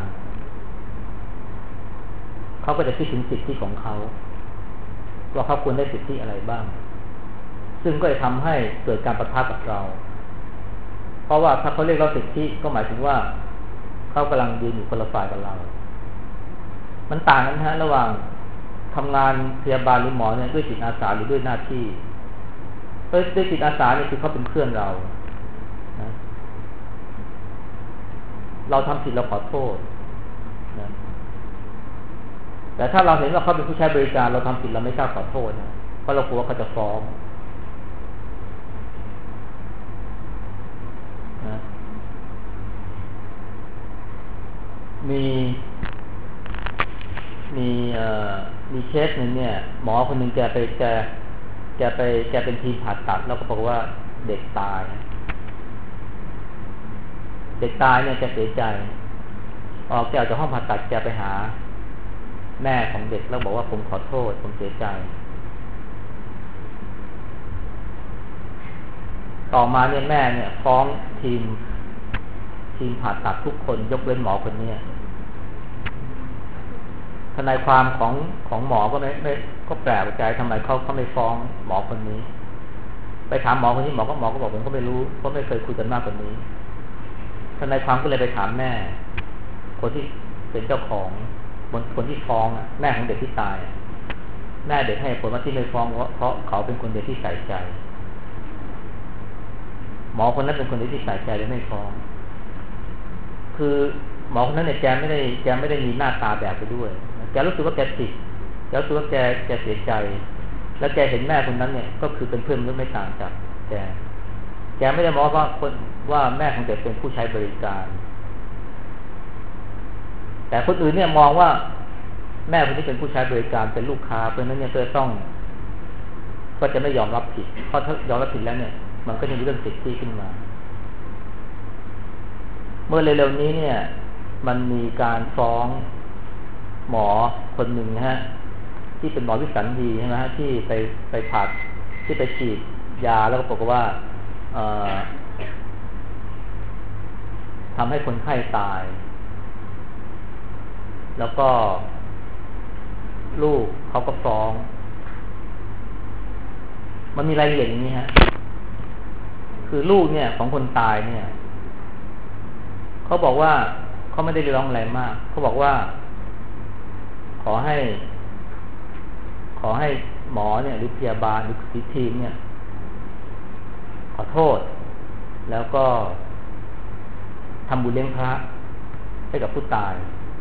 เขาก็จะคิดถึงสิทธิของเขาว่าเขาควรได้สิทธิอะไรบ้างซึ่งก็จะทำให้เกิดการปะทะกับเราเพราะว่าถ้าเขาเรียกเราสิทธิก็หมายถึงว่าเขากำลังยืนอยู่คนละฝ่ายกับเรามันต่างกันนะฮะระหว่างทำงานพยาบาลหรือหมอเนี่ยด้วยจิตอาสาหรือด้วยหน้าที่ด้วยจิตอาสาเนี่ยคือเขาเป็นเพื่อนเรานะเราทำผิดเราขอโทษนะแต่ถ้าเราเห็นว่าเขาเป็นผู้ใช้บริการเราทำผิดเราไม่กล้าขอโทษนะเพราะเรากลัวว่าเขาจะฟ้องนะมีมีเอ่อมีเคสหนึ่งเนี่ยหมอคนหนึ่งแกไปแกแกไปแกเป็นทีมผ่าตัดแล้วก็บอกว่าเด็กตายเด็กตายเนี่ยแกเสียใจออกแกออกจากห้องผ่าตัดแกไปหาแม่ของเด็กแล้วบอกว่าผมขอโทษผมเสียใจต่อมาเนี่ยแม่เนี่ยฟ้องทีมทีมผ่าตัดทุกคนยกเว้นหมอคนนี้ทนายความของของหมอก็ไม่ไม่ก็แปลกใจทำไมเขาเขาไม่ฟ้องหมอคนนี้ไปถามหมอคนนี้หมอก็หมอก็บอกผมก็ไม่รู้เพราะไม่เคยคุยกันมากกว่านี้ทนายความก็เลยไปถามแม่คนที่เป็นเจ้าของคนคนที่ฟ้องอ่ะแม่ของเด็กที่ตายแม่เด็กให้ผลว่าที่ไม่ฟ้องเพราะเพราะเขาเป็นคนเดียวที่ใส่ใจหมอคนนั้นเป็นคนเดียวที่ใส่ใจเลยไม่ฟ้องคือหมอคนนั้นเนี่ยแกไม่ได้แกไม่ได้มีหน้าตาแบบไปด้วยแกรู้สึกว่าแกผิดแกรู้สึกว่าแกแกเสียใจแล้วแกเห็นแม่คนนั้นเนี่ยก็คือเป็นเพื่อนมนุษย์ไม่ต่างจากแกแกไม่ได้มองว่าคนว่าแม่ของเด็กเป็นผู้ใช้บริการแต่คนอื่นเนี่ยมองว่าแม่คนนี้เป็นผู้ใช้บริการเป็นลูกค้าเพราะนั้นเนี่ยเธอต้องก็จะไม่ยอมรับผิดเพราะถ้ายอมรับผิดแล้วเนี่ยมันก็จะมีเรื่องสิทธิขึ้นมาเมื่อเร็วๆนี้เนี่ยมันมีการฟ้องหมอคนหนึ่งนะฮะที่เป็นหมอวิสัญญีใช่ไหมฮะที่ไปไปผ่าที่ไปฉีดยาแล้วก็บอกว่าทำให้คนไข้ตายแล้วก็ลูกเขาก็ฟ้องมันมีรายละเอียดอย่างนี้ฮะคือลูกเนี่ยของคนตายเนี่ยเขาบอกว่าเขาไม่ได้เรียกร้องอะไรมากเขาบอกว่าขอให้ขอให้หมอเนี่ยหรือพยาบาลหรือทีมเนี่ยขอโทษแล้วก็ทำบุญเลี้ยงพระให้กับผู้ตาย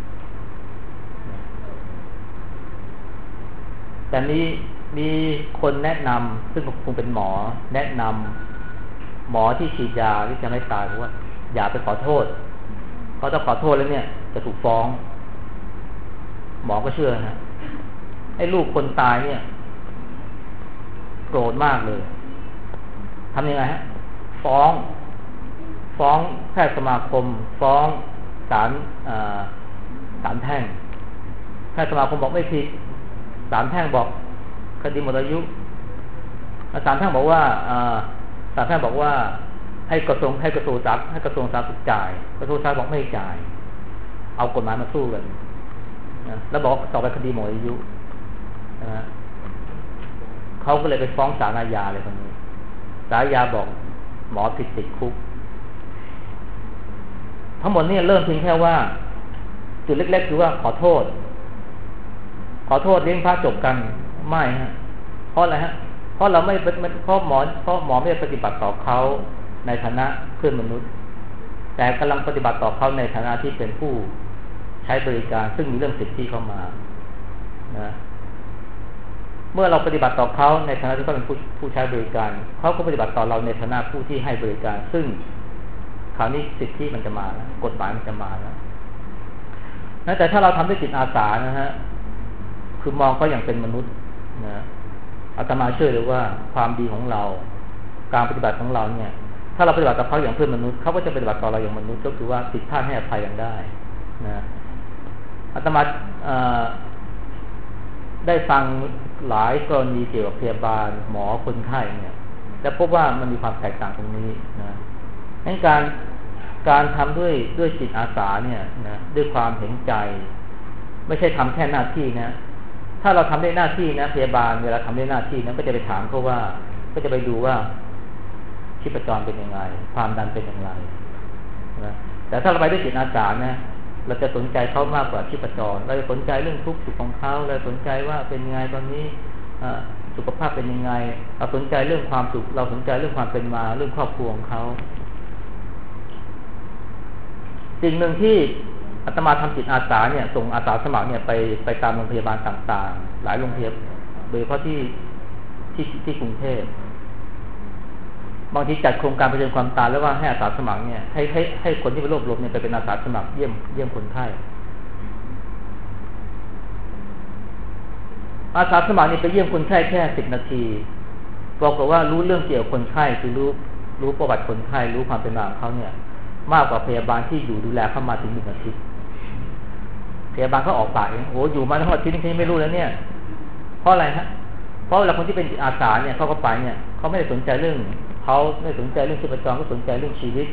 แต่นี้มีคนแนะนำซึ่งคงเป็นหมอแนะนำหมอที่ฉีดยาที่จะไม่ตายเพราะว่าอย่าไปขอโทษเพราะถ้าขอโทษแล้วเนี่ยจะถูกฟ้องหมอก็เชื่อนะไอ้ลูกคนตายเนี่ยโกรธมากเลยทำยังไงฮะฟ้องฟ้องแพทย์สมาคมฟ้องศาลศาลแพ่งแพทย์สมาคมบอกไม่ผิดศาลแพ่งบอกคดีหมดอายุศาลแพ่งบอกว่าศาลแพ่งบอกว่าให้กระทรวงให้กระทรวงสาธารณให้กระทรวงสาธารณสุขจ่ายกระทรวงสาธารณสุขบอกไม่จ่ายเอากฎหมายมาสู้กันนะแล้วบอกต่อไปคดีหมดอายุนะเขาก็เลยไปฟ้องศาลอาญาเลยคนนี้ศาลอาญาบอกหมอผิดติดคุกทั้งหมดนี่เริ่มเพียงแค่ว่าจุดเล็กๆคือว่าขอโทษขอโทษเลี้ยงพระจบกันไม่ฮะเพราะอะไรฮะเพราะเราไม่เพราะหมอเพราะหมอไม่ได้ปฏิบัติต่อเขาในฐานะเพื่อนมนุษย์แต่กำลังปฏิบัติต่อเขาในฐานะที่เป็นผู้ใช้บริการซึ่งมีเรื่องสิทธิเข้ามานะเมื่อเราปฏิบัติต่อเขาในฐานะที่เขาเป็นผู้ผู้ใช้บริการเขาก็ปฏิบัติต่อเราในฐานะผู้ที่ให้บริการซึ่งคราวนี้สิทธิมันจะมาแล้วกฎหมายมันจะมาแล้วนะแต่ถ้าเราทำด้วยจิตอาสานะฮะคือมองเขาอย่างเป็นมนุษย์นะอาตมาเชื่อเลยว่าความดีของเราการปฏิบัติของเราเนี่ยถ้าเราปฏิบัติกับเขาอย่างเพื่อนมนุษย์เขาก็จะปฏิบัติต่อเราอย่างมนุษย์ก็คือว่าผิดพลาดให้อภัยกันได้นะอาตมาได้ฟังหลายกรณีเกี่ยวกับพยาบาลหมอคนไข้เนี่ยและพบว่ามันมีความแตกต่างตรงนี้นะงั้นการการทำด้วยด้วยจิตอาสาเนี่ยนะด้วยความเห็นใจไม่ใช่ทำแค่หน้าที่นะถ้าเราทำได้หน้าที่นะพยาบาลเวลาทำได้หน้าที่นะก็จะไปถามเขาว่าก็จะไปดูว่าชีพจรเป็นยังไงความดันเป็นอย่างไรนะแต่ถ้าเราไปด้วยจิตอาสานะเราจะสนใจเขามากกว่าชีพจรเราจะสนใจเรื่องทุกข์สุขของเขาเราสนใจว่าเป็นยังไงตอนนี้สุขภาพเป็นยังไงเราสนใจเรื่องความสุขเราสนใจเรื่องความเป็นมาเรื่องครอบครัวของเขาสิ่งหนึ่งที่อาตมาทำจิตอาสาเนี่ยส่งอาสาสมัครเนี่ยไปไปตามโรงพยาบาลต่างๆหลายโรงพยาบาลโดยเฉพาะที่ที่ที่กรุงเทพบางทีจัดโครงการเผชิญความตายแล้วว่าให้อาสาสมัครเนี่ยให้ให้ให้คนที่ไปรวบรวมเนี่ยไปเป็นอาสาสมัครเยี่ยมเยี่ยมคนไข้อาสาสมัครนี่ไปเยี่ยมคนไข้แค่สิบนาทีบอกว่ารู้เรื่องเกี่ยวกับคนไข้คือรู้รู้ประวัติคนไข้รู้ความเป็นมาของเขาเนี่ยมากกว่าพยาบาลที่อยู่ดูแลเข้ามาถึงหนึ่งอาทิตย์พยาบาลเขาออกปากเองโอ้อยู่มาทั้งอาทิตย์นี่ไม่รู้แล้วเนี่ยเพราะอะไรฮะเพราะเวลาคนที่เป็นจิตอาสาเนี่ยเขาก็ไปเนี่ยเขาไม่ได้สนใจเรื่องเขาไม่สนใจเรื่องชีพจรเขาสนใจเรื่องชีวิต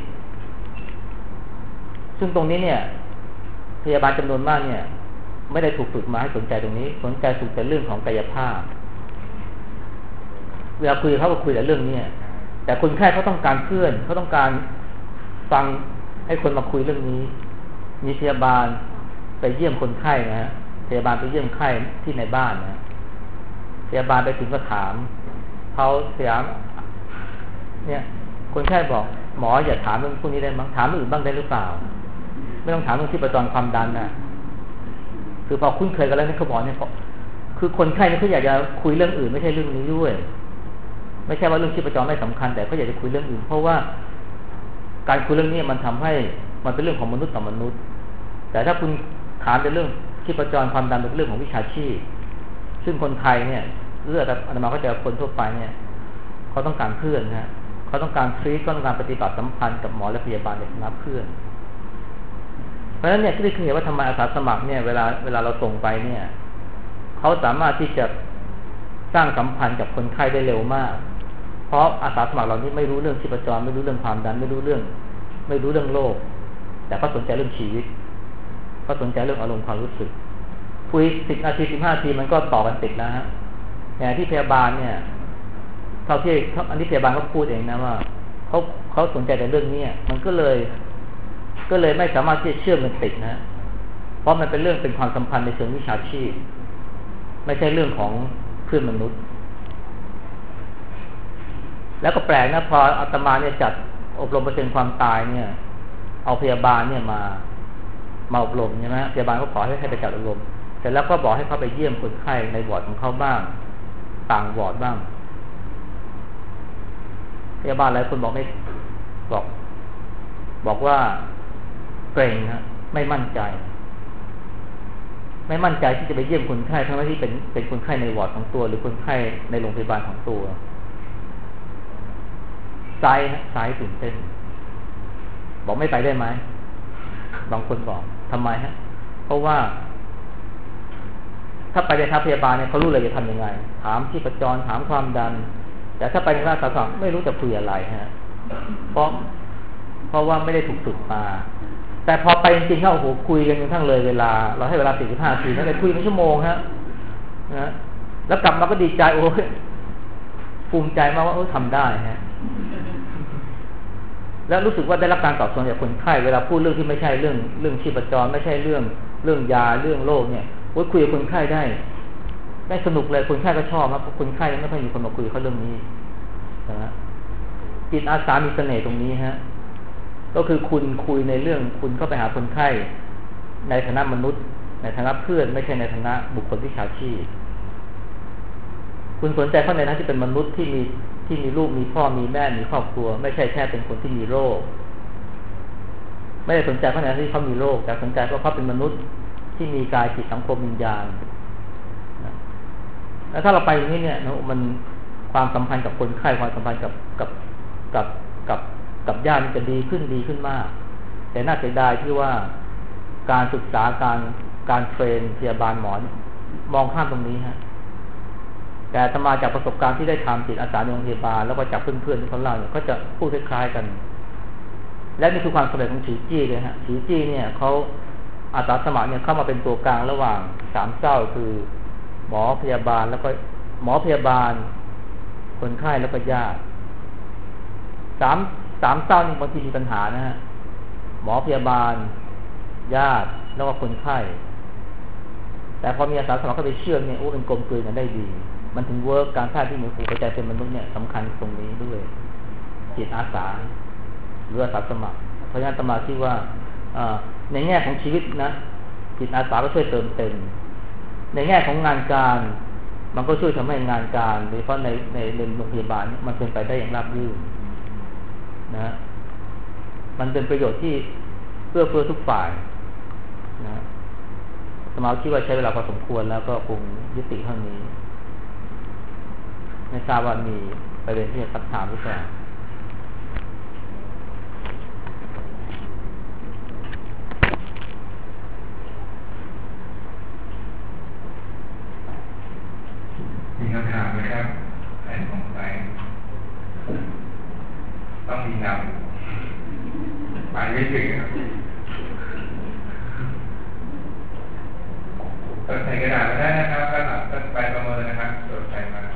ซึ่งตรงนี้เนี่ยพยาบาลจำนวนมากเนี่ยไม่ได้ถูกฝึกมาให้สนใจตรงนี้สนใจถูกแต่เรื่องของกายภาพเวลาคุยเขาก็คุยแต่เรื่องนี้แต่คนไข้เขาต้องการเพื่อนเขาต้องการฟังให้คนมาคุยเรื่องนี้มีพยาบาลไปเยี่ยมคนไข้นะฮะพยาบาลไปเยี่ยมไข้ที่ในบ้านนะพยาบาลไปถึงก็ถามเขาเสียเนี่ยคนไข้บอกหมออย่าถามเรื่องพวกนี้ได้มั้งถามเรื่องอื่นบ้างได้หรือเปล่าไม่ต้องถามเรื่องที่ประจรความดันนะคือพอคุ้นเคยกันแล้วนี่เขาบอกเนี่ยคือคนไข้เนี่ยเขาอยากจะคุยเรื่องอื่นไม่ใช่เรื่องนี้ด้วยไม่ใช่ว่าเรื่องชีพจรไม่สำคัญแต่เขาอยากจะคุยเรื่องอื่นเพราะว่าการคุยเรื่องนี้มันทำให้มันเป็นเรื่องของมนุษย์ต่อมนุษย์แต่ถ้าคุณถามเป็นเรื่องชีพจรความดันเป็นเรื่องของวิชาชีพซึ่งคนไทยเนี่ยเลือดอาตมาก็จะคนทั่วไปเนี่ยเขาต้องการเพื่อนนะเขาต้องการทรีตต้องการปฏิบัติสัมพันธ์กับหมอและพยาบาลในฐานะเพื่อนเพราะฉะนั้นเนี่ยที่เคยเห็นว่าทำไมอาสาสมัครเนี่ยเวลาเวลาเราส่งไปเนี่ยเขาสามารถที่จะสร้างสัมพันธ์กับคนไข้ได้เร็วมากเพราะอาสาสมัครเรานี่ไม่รู้เรื่องชีพจรไม่รู้เรื่องความดันไม่รู้เรื่องไม่รู้เรื่องโรคแต่เขาสนใจเรื่องชีวิตเขาสนใจเรื่องอารมณ์ความรู้สึกคุยสิบนาทีสิบห้านาทีมันก็ต่อกันติดแล้วฮะแต่ที่พยาบาลเนี่ยเท่าที่อันนี้พยาบาลเขาพูดเองนะว่าเขาเขาสนใจแต่เรื่องนี้มันก็เลยก็เลยไม่สามารถที่จะเชื่อมกันติดนะเพราะมันเป็นเรื่องเป็นความสัมพันธ์ในเชิงวิชาชีพไม่ใช่เรื่องของเพื่อนมนุษย์แล้วก็แปลกนะพออาตมาเนี่ยจัดอบรมเปอร์เซ็นต์ความตายเนี่ยเอาพยาบาลเนี่ยมามาอบรมใช่ไหมพยาบาลก็ขอให้ให้ไปจัดอบรมเสร็จแล้วก็บอกให้เขาไปเยี่ยมคนไข้ในวอร์ดของเขาบ้างต่างวอร์ดบ้างพยาบาลหลายคนบอกไม่บอกบอกว่าเกรงฮะไม่มั่นใจไม่มั่นใจที่จะไปเยี่ยมคนไข้ทั้งที่เป็นเป็นคนไข้ในวอร์ดของตัวหรือคนไข้ในโรงพยาบาลของตัวใจสายตื่นเต้นบอกไม่ไปได้ไหมบางคนบอกทำไมฮะเพราะว่าถ้าไปในทัพพยาบาลเนี่ยเขารู้เลยจะทำยังไงถามชีพจรถามความดันแต่ถ้าไปในราชการไม่รู้จะคุยอะไรฮะเพราะเพราะว่าไม่ได้ถูกฝึกมาแต่พอไปจริงๆเขาโอ้โหคุยกันจนทั้งเลยเวลาเราให้เวลาสี่สิบห้านาทีนั่นเลยคุยเป็นชั่วโมงฮะนะแล้วกลับมาก็ดีใจโอ้ยภูมิใจมากว่าเออทำได้ฮะแล้วรู้สึกว่าได้รับการตอบสนองจากคนไข้เวลาพูดเรื่องที่ไม่ใช่เรื่องเรื่องชีพจรไม่ใช่เรื่องเรื่องยาเรื่องโรคเนี่ยโอ้ยคุยกับคนไข้ได้ได้สนุกเลยคนไข้ก็ชอบนะเพราะคนไข้ไม่ค่อยมีคนมาคุยเขาเรื่องนี้นะจิตอาสามีเสน่ห์ตรงนี้ฮะก็คือคุณคุยในเรื่องคุณเข้าไปหาคนไข้ในฐานะมนุษย์ในฐานะเพื่อนไม่ใช่ในฐานะบุคคลวิชาชีพคุณสนใจเขาในฐานะที่เป็นมนุษย์ที่มีที่มีลูกมีพ่อมีแม่มีครอบครัวไม่ใช่แค่เป็นคนที่มีโรคไม่ได้สนใจเขาในฐานะที่เขามีโรคแต่สนใจเพราะเขาเป็นมนุษย์ที่มีกายจิตสังคมวิญญาณแล้วถ้าเราไปอย่างนี้เนี่ยมันความสัมพันธ์กับคนไข้ความสัมพันธ์กับกับกับกับกับญาติมันจะดีขึ้นดีขึ้นมากแต่น่าเสียดายที่ว่าการศึกษาการการเทรนพยาบาลหมอมองข้ามตรงนี้ฮะแต่อาตมาจากประสบการณ์ที่ได้ทำจิตอาสาในโรงพยาบาลแล้วก็จากเพื่อนๆที่เขาเล่าเนี่ยก็จะพูดคล้ายๆกันและนี่คือความสำเร็จของฉีจี้เลยฮะฉีจี้เนี่ยเขาอาสาสมัครเนี่ยเข้ามาเป็นตัวกลางระหว่างสามเจ้าคือหมอพยาบาลแล้วก็หมอพยาบาลคนไข้แล้วก็ญาติสามสามเจ้านี่บางทีมีปัญหานะฮะหมอพยาบาลญาติแล้วก็คนไข้แต่พอมีอาสาสมัครเข้าไปเชื่อมเนี่ยโอ้เป็นกลมกลืนกันได้ดีมันถึงเวิร์กการแพทย์ที่เหมือนฟูกระจายเป็นมนุษย์เนี่ยสำคัญตรงนี้ด้วยจิตอาสาหรืออาสาสมัครเพราะฉะนั้นอาตมาคิดว่าในแง่ของชีวิตนะจิตอาสาก็ช่วยเติมเต็มในแง่ของงานการมันก็ช่วยทำให้งานการโดยเฉพาะในในโรงพยาบาลเนี่ยมันเป็นไปได้อย่างราบรื่นนะมันเป็นประโยชน์ที่เพื่อเพื่อทุกฝ่ายนะอาตมาคิดว่าใช้เวลาพอสมควรแล้วก็คงยุติเท่านี้ไม่ทราบว่ามีประเด็นที่จะซักถามหรือเปล่าต้องมีนำไปไม่ถึงจดใส่กระดาษมาได้นะครับก็หลับก็ไปประเมินนะครับจดใส่มา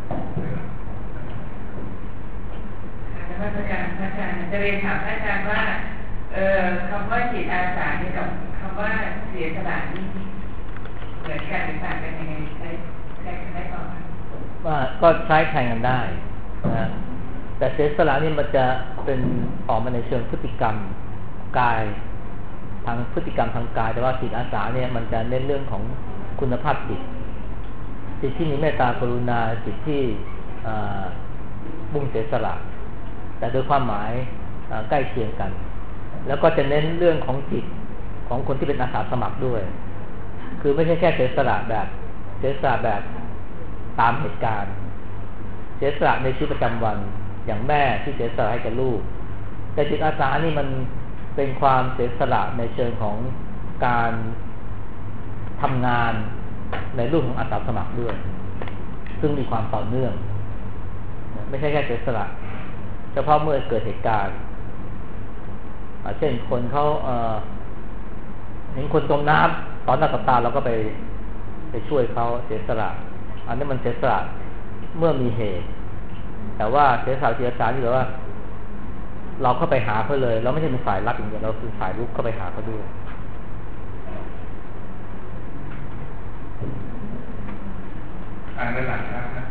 พระอาจารย์พระอาจารย์จะเรียนถามพระอาจารย์ว่าเอ่อคำว่าจิตอาสานี่กับคำว่าเสียสละนี่เหมือนกันหรือต่างกันยังไงใช้ใช้กันได้ก่อนว่าก็ใช้แทนกันได้นะแต่เสียสละนี่มันจะเป็นออกมาในเชิงพฤติกรรมกายทางพฤติกรรมทางกายแต่ว่าจิตอาสาเนี่ยมันจะเน้นเรื่องของคุณภาพจิตจิตที่มีเมตตากรุณาจิตที่มุ่งเสียสละแต่โดยความหมายใกล้เคียงกันแล้วก็จะเน้นเรื่องของจิตของคนที่เป็นอาสาสมัครด้วยคือไม่ใช่แค่เสียสละแบบเสียสละแบบตามเหตุการณ์เสียสละในชีวิตประจำวันอย่างแม่ที่เสียสละให้กับลูกแต่จิตอาสานี่มันเป็นความเสียสละในเชิงของการทำงานในรูปของอาสาสมัครด้วยซึ่งมีความต่อเนื่องไม่ใช่แค่เสียสละเฉพาะเมื่อเกิดเหตุการณ์เช่นคนเขาเเห็นคนจมน้ำตอนหน้าต่อตาเราก็ไปไปช่วยเขาเสียสละอันนี้มันเสียสละเมื่อมีเหตุแต่ว่าเสียสละเสียสละที่แบบว่าเราเข้าไปหาเขาเลยเราไม่ใช่เป็นฝ่ายรับอย่างเดียวเราคือฝ่ายรุกเข้าไปหาเขาด้วยอ่านด้านหลังนะ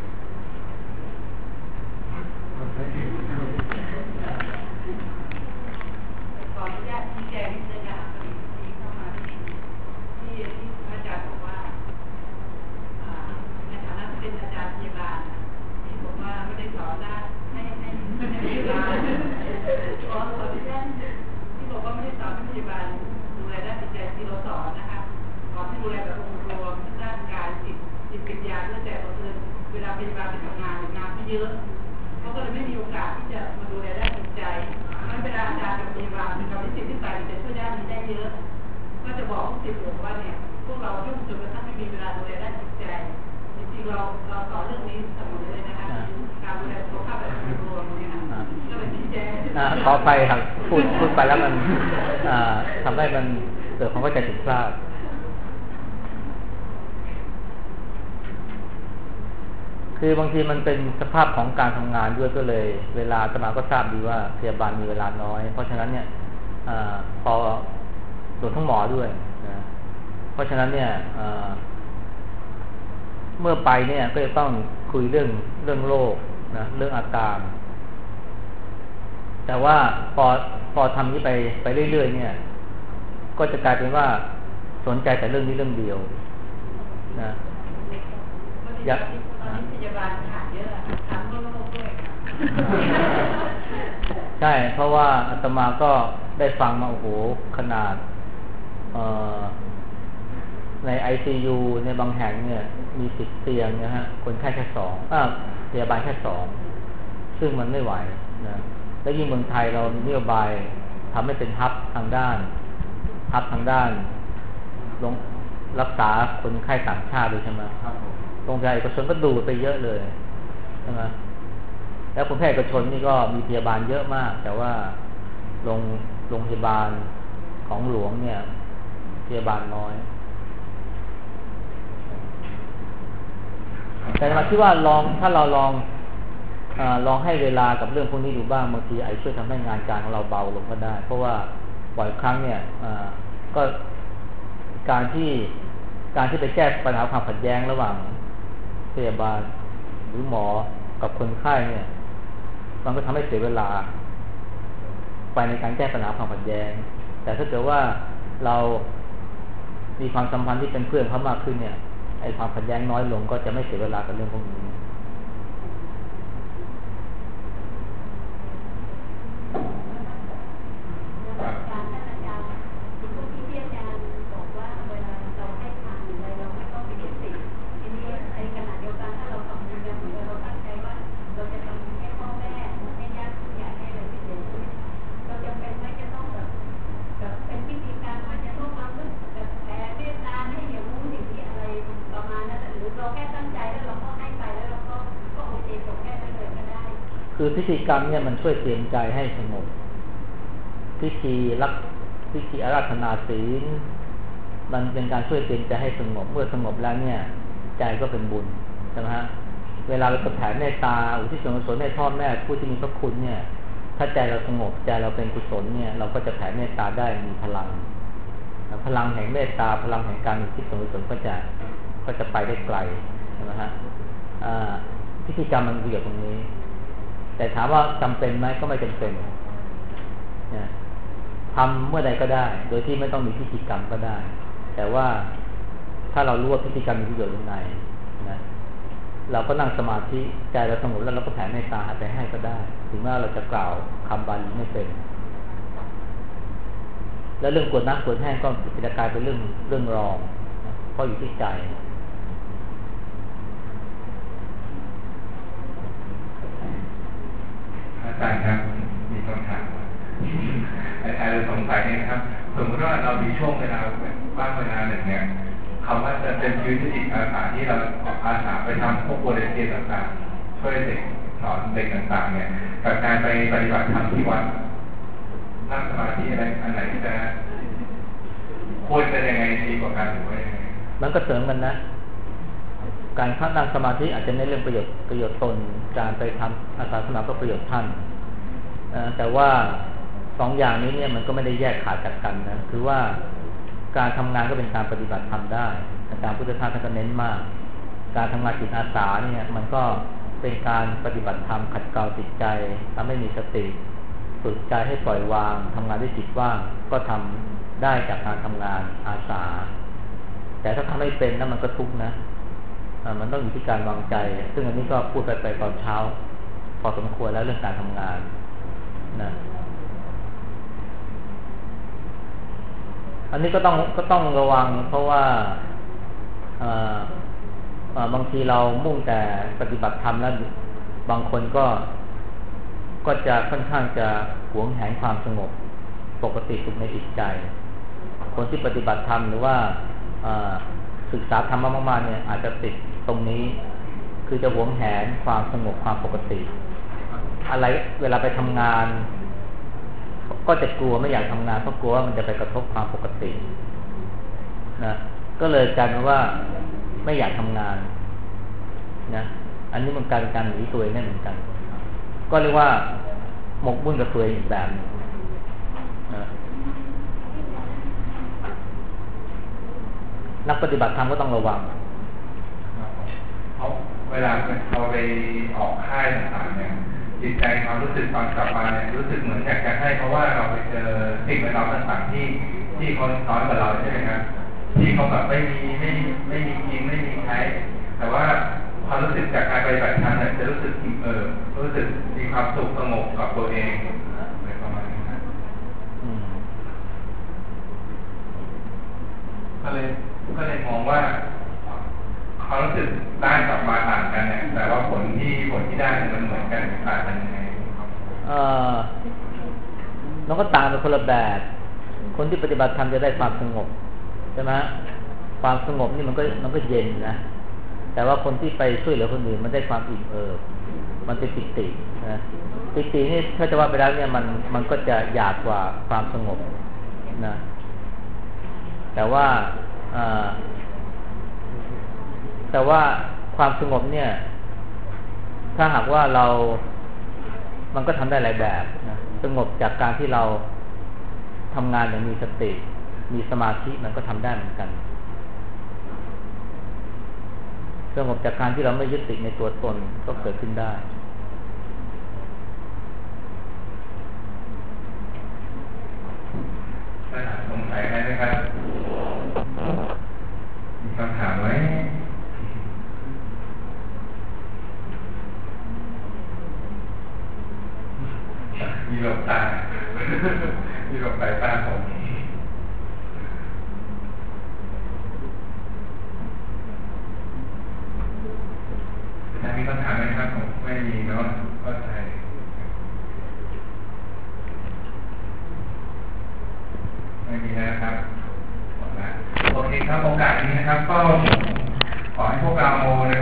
ขออนุญาตชี้แจงนิดนึงนะคะที่เข้ามาที่ที่พระอาจารย์บอกว่าในฐานะที่เป็นอาจารย์พยาบาลที่บอกว่าไม่ได้สอนได้ให้ให้ให้พยาบาลขอขออนุญาตที่บอกว่าไม่ได้สอนให้พยาบาลดูแลด้านจิตใจที่เราสอนนะคะสอนให้ดูแลแบบองค์รวมด้านกายจิตจิตวิญญาณเนื่องจากบังเอิญเวลาพยาบาลไปทำงานหรืองานไม่เยอะเขาก็เลยไม่มีโอกาสที่จะมาดูแลด้านจิตใจเวลาอาจารย์กับพยาบาลเป็นคำที่สิทธิ์ที่ใส่จะช่วยด้านนี้ได้เยอะก็จะบอกผู้สิทธิ์บอกว่าเนี่ยพวกเรายุ่งจนกระทั่งไม่มีเวลาดูแลด้านจิตใจจริงๆเราเราสอนเรื่องนี้เสมอเลยนะคะการดูแลสุขภาพแบบรวมเนี่ยนะก็เลยชี้แจงขอไปครับพูดพูดไปแล้วมันทำให้มันเกิดความเข้าใจผิดพลาดคือบางทีมันเป็นสภาพของการทำงานด้วยก็เลยเวลาอาตมาก็ทราบดีว่าพยาบาลมีเวลาน้อยเพราะฉะนั้นเนี่ยอพอส่วนทั้งหมอด้วยนะเพราะฉะนั้นเนี่ยเมื่อไปเนี่ยก็จะต้องคุยเรื่องเรื่องโรคนะเรื่องอาการแต่ว่าพอพอทำนี้ไปไปเรื่อยๆเนี่ยก็จะกลายเป็นว่าสนใจแต่เรื่องนี้เรื่องเดียวนะอยากพยาบาลขาดเยอะทำโรคด้วยใช่เพราะว่าอาตมาก็ได้ฟังมาโอ้โหขนาดใน ไอ ซี ยู ในบางแห่งเนี่ยมีสิบเตียงนะฮะคนไข้แค่สองอ่าพยาบาลแค่สองซึ่งมันไม่ไหวนะแล้วยิ่งเมืองไทยเรามีนโยบายทำให้เป็นฮับทางด้านฮับทางด้านลงรักษาคนไข้ต่างชาติด้วยใช่ไหมโรงพยาบาลเอกชนก็ดูไปเยอะเลยใช่ไหมแล้วคนแพทย์เอกชนนี่ก็มีพยาบาลเยอะมากแต่ว่าโรงโรงพยาบาลของหลวงเนี่ยพยาบาลน้อยแต่มาคิดว่าลองถ้าเราลองอลองให้เวลากับเรื่องพวกนี้ดูบ้างบางทีไอ้ช่วยทำให้งานการของเราเบาลงก็ได้เพราะว่าบ่อยครั้งเนี่ยก็การที่การที่ไปแก้ปัญหาความขัดแย้งระหว่างพยาบาลหรือหมอกับคนไข้เนี่ยมันก็ทำให้เสียเวลาไปในการแก้ปัญหาความขัดแย้งแต่ถ้าเกิดว่าเรามีความสัมพันธ์ที่เป็นเพื่อนเขามากขึ้นเนี่ยไอ้ความขัดแย้งน้อยลงก็จะไม่เสียเวลากับเรื่องพวกนี้เราแค่ตั้งใจแล้วเราก็ให้ไปแล้วคือพิธีกรรมเนี่ยมันช่วยเตรียมใจให้สงบพิธีรักพิธีอาราธนาศีลมันเป็นการช่วยเตรียมใจให้สงบเมื่อสงบแล้วเนี่ยใจก็เป็นบุญใช่ไหมฮะเวลาเราจะแผ่เมตตาอุทิศส่วนกุศลให้พ่อแม่ผู้ที่มีพระคุณเนี่ยถ้าใจเราสงบใจเราเป็นกุศลเนี่ยเราก็จะแผ่เมตตาได้มีพลังพลังแห่งเมตตาพลังแห่งการอุทิศส่วนกุศลก็จะก็จะไปได้ไกลใช่ไหมฮะพิธีกรรมมันเกี่ยวตรงนี้แต่ถามว่าจำเป็นไหมก็ไม่จำเป็นนะทำเมื่อใดก็ได้โดยที่ไม่ต้องมีพิธีกรรมก็ได้แต่ว่าถ้าเรารู้ว่าพิธีกรรมมีประโยชน์ยังไงนะเราก็นั่งสมาธิใจเราสงบแล้วเราก็แผ่เมตตาไปให้ก็ได้ถึงแม้เราจะกล่าวคำบาลีไม่เป็นแล้วเรื่องกวดน้ำกวดแห้งก็จะกลายเป็นเรื่องเรื่องรองเพราะอยู่ที่ใจอาจารย์ครับมีคำถามอาจารย์สงสัยนะครับสมมติว่าเรามีช่วงเวลาบ้างเวลาหนึ่งเนี่ยคำว่าจะเป็นชีวิตจิตอาสาที่เราอาสาไปทำพวกโปรเจกต์ต่างๆช่วยเด็กสอนเด็กต่างๆเนี่ยกับการไปปฏิบัติธรรมที่วัดนั่งสมาธิอะไรอันไหนจะควรจะยังไงดีกว่ากันหรือว่ายังไงมันก็เสริมกันนะการพัฒนาสมาธิอาจจะในเรื่องประโยชน์ประโยชน์ตนการไปทำอาสาสมัครก็ประโยชน์ท่านแต่ว่าสองอย่างนี้เนี่ยมันก็ไม่ได้แยกขาดจากกันนะคือว่าการทำงานก็เป็นการปฏิบัติธรรมได้อาจารย์พุทธทาสท่านก็เน้นมากการทำงานจิตอาสาเนี่ยมันก็เป็นการปฏิบัติธรรมขัดเกลาจิตใจทำให้มีสติฝึกใจให้ปล่อยวางทำงานด้วยจิตว่างก็ทำได้จากการทำงานอาสาแต่ถ้าทำไม่เป็นนั่นมันก็ทุกข์นะมันต้องอยู่ที่การวางใจซึ่งอันนี้ก็พูดไปไปตอนเช้าพอสมควรแล้วเรื่องการทำงานนะอันนี้ก็ต้องก็ต้องระวังเพราะว่าบางทีเรามุ่งแต่ปฏิบัติธรรมแล้วบางคนก็ก็จะค่อนข้างจะหวงแหนความสงบปกติสุขในจิตใจคนที่ปฏิบัติธรรมหรือว่าศึกษาธรรมะมากๆเนี่ยอาจจะติดตรงนี้คือจะหวงแหนความสงบความปกติอะไรเวลาไปทำงานก็จะกลัวไม่อยากทำงานเพราะกลัวว่ามันจะไปกระทบความปกตินะก็เลยกลายเป็นว่าไม่อยากทำงานนะอันนี้มันกลายเป็นการหนีตัวเองได้เหมือนกันก็เรียกว่าหมกมุ่นกับตัวเองอีกแบบนึงนะนักปฏิบัติธรรมก็ต้องระวังเพราะเวลาเราไปออกค่ายต่างๆเนี่ยจิตใจความรู้สึกตอนกลับมาเนี่ยรู้สึกเหมือนอยากจะให้เพราะว่าเราไปเจอสิ่งแวดล้อมต่างๆที่ที่เขาน้อยกว่าเราใช่ไหมครับที่เขาแบบไม่มีไม่ไม่มีกินไม่มีใช้แต่ว่าความรู้สึกจากการปฏิบัติธรรมเนี่ยจะรู้สึกอิ่มเอิบรู้สึกมีความสุขสงบกับตัวเองอะไรประมาณนี้ครับก็เลยก็เลยมองว่าความรู้สึกได้กลับมาต่างกันเนี่ยแต่ว่าผลที่ผลที่ได้มันเหมือนกันต่างกันยังไงเออมันก็ต่างกันคนละแบบคนที่ปฏิบัติธรรมจะได้ความสงบใช่ไหมความสงบนี่มันก็มันก็เย็นนะแต่ว่าคนที่ไปช่วยเหลือคนอื่นมันได้ความอิ่มเอิบมันเป็นปิตินะปิตินี่ถ้าจะว่าไปแล้วเนี่ยมันมันก็จะหยาบกว่าความสงบนะแต่ว่าแต่ว่าความสงบเนี่ยถ้าหากว่าเรามันก็ทำได้หลายแบบนะสงบจากการที่เราทำงานอย่างมีสติมีสมาธิมันก็ทำได้เหมือนกันสงบจากการที่เราไม่ยึดติดในตัวตนก็เกิดขึ้นได้สงสัยอะไรไหมครับมีคำถามไหมมีหลบตามีหลบสายตาผมถ้ามีคำถามไหมครับผมไม่มีเนาะก็ใช่ไม่มีนะครับหมดแล้วโอเคครับโอกาสนี้นะครับก็ขอให้พวกเรานะครับ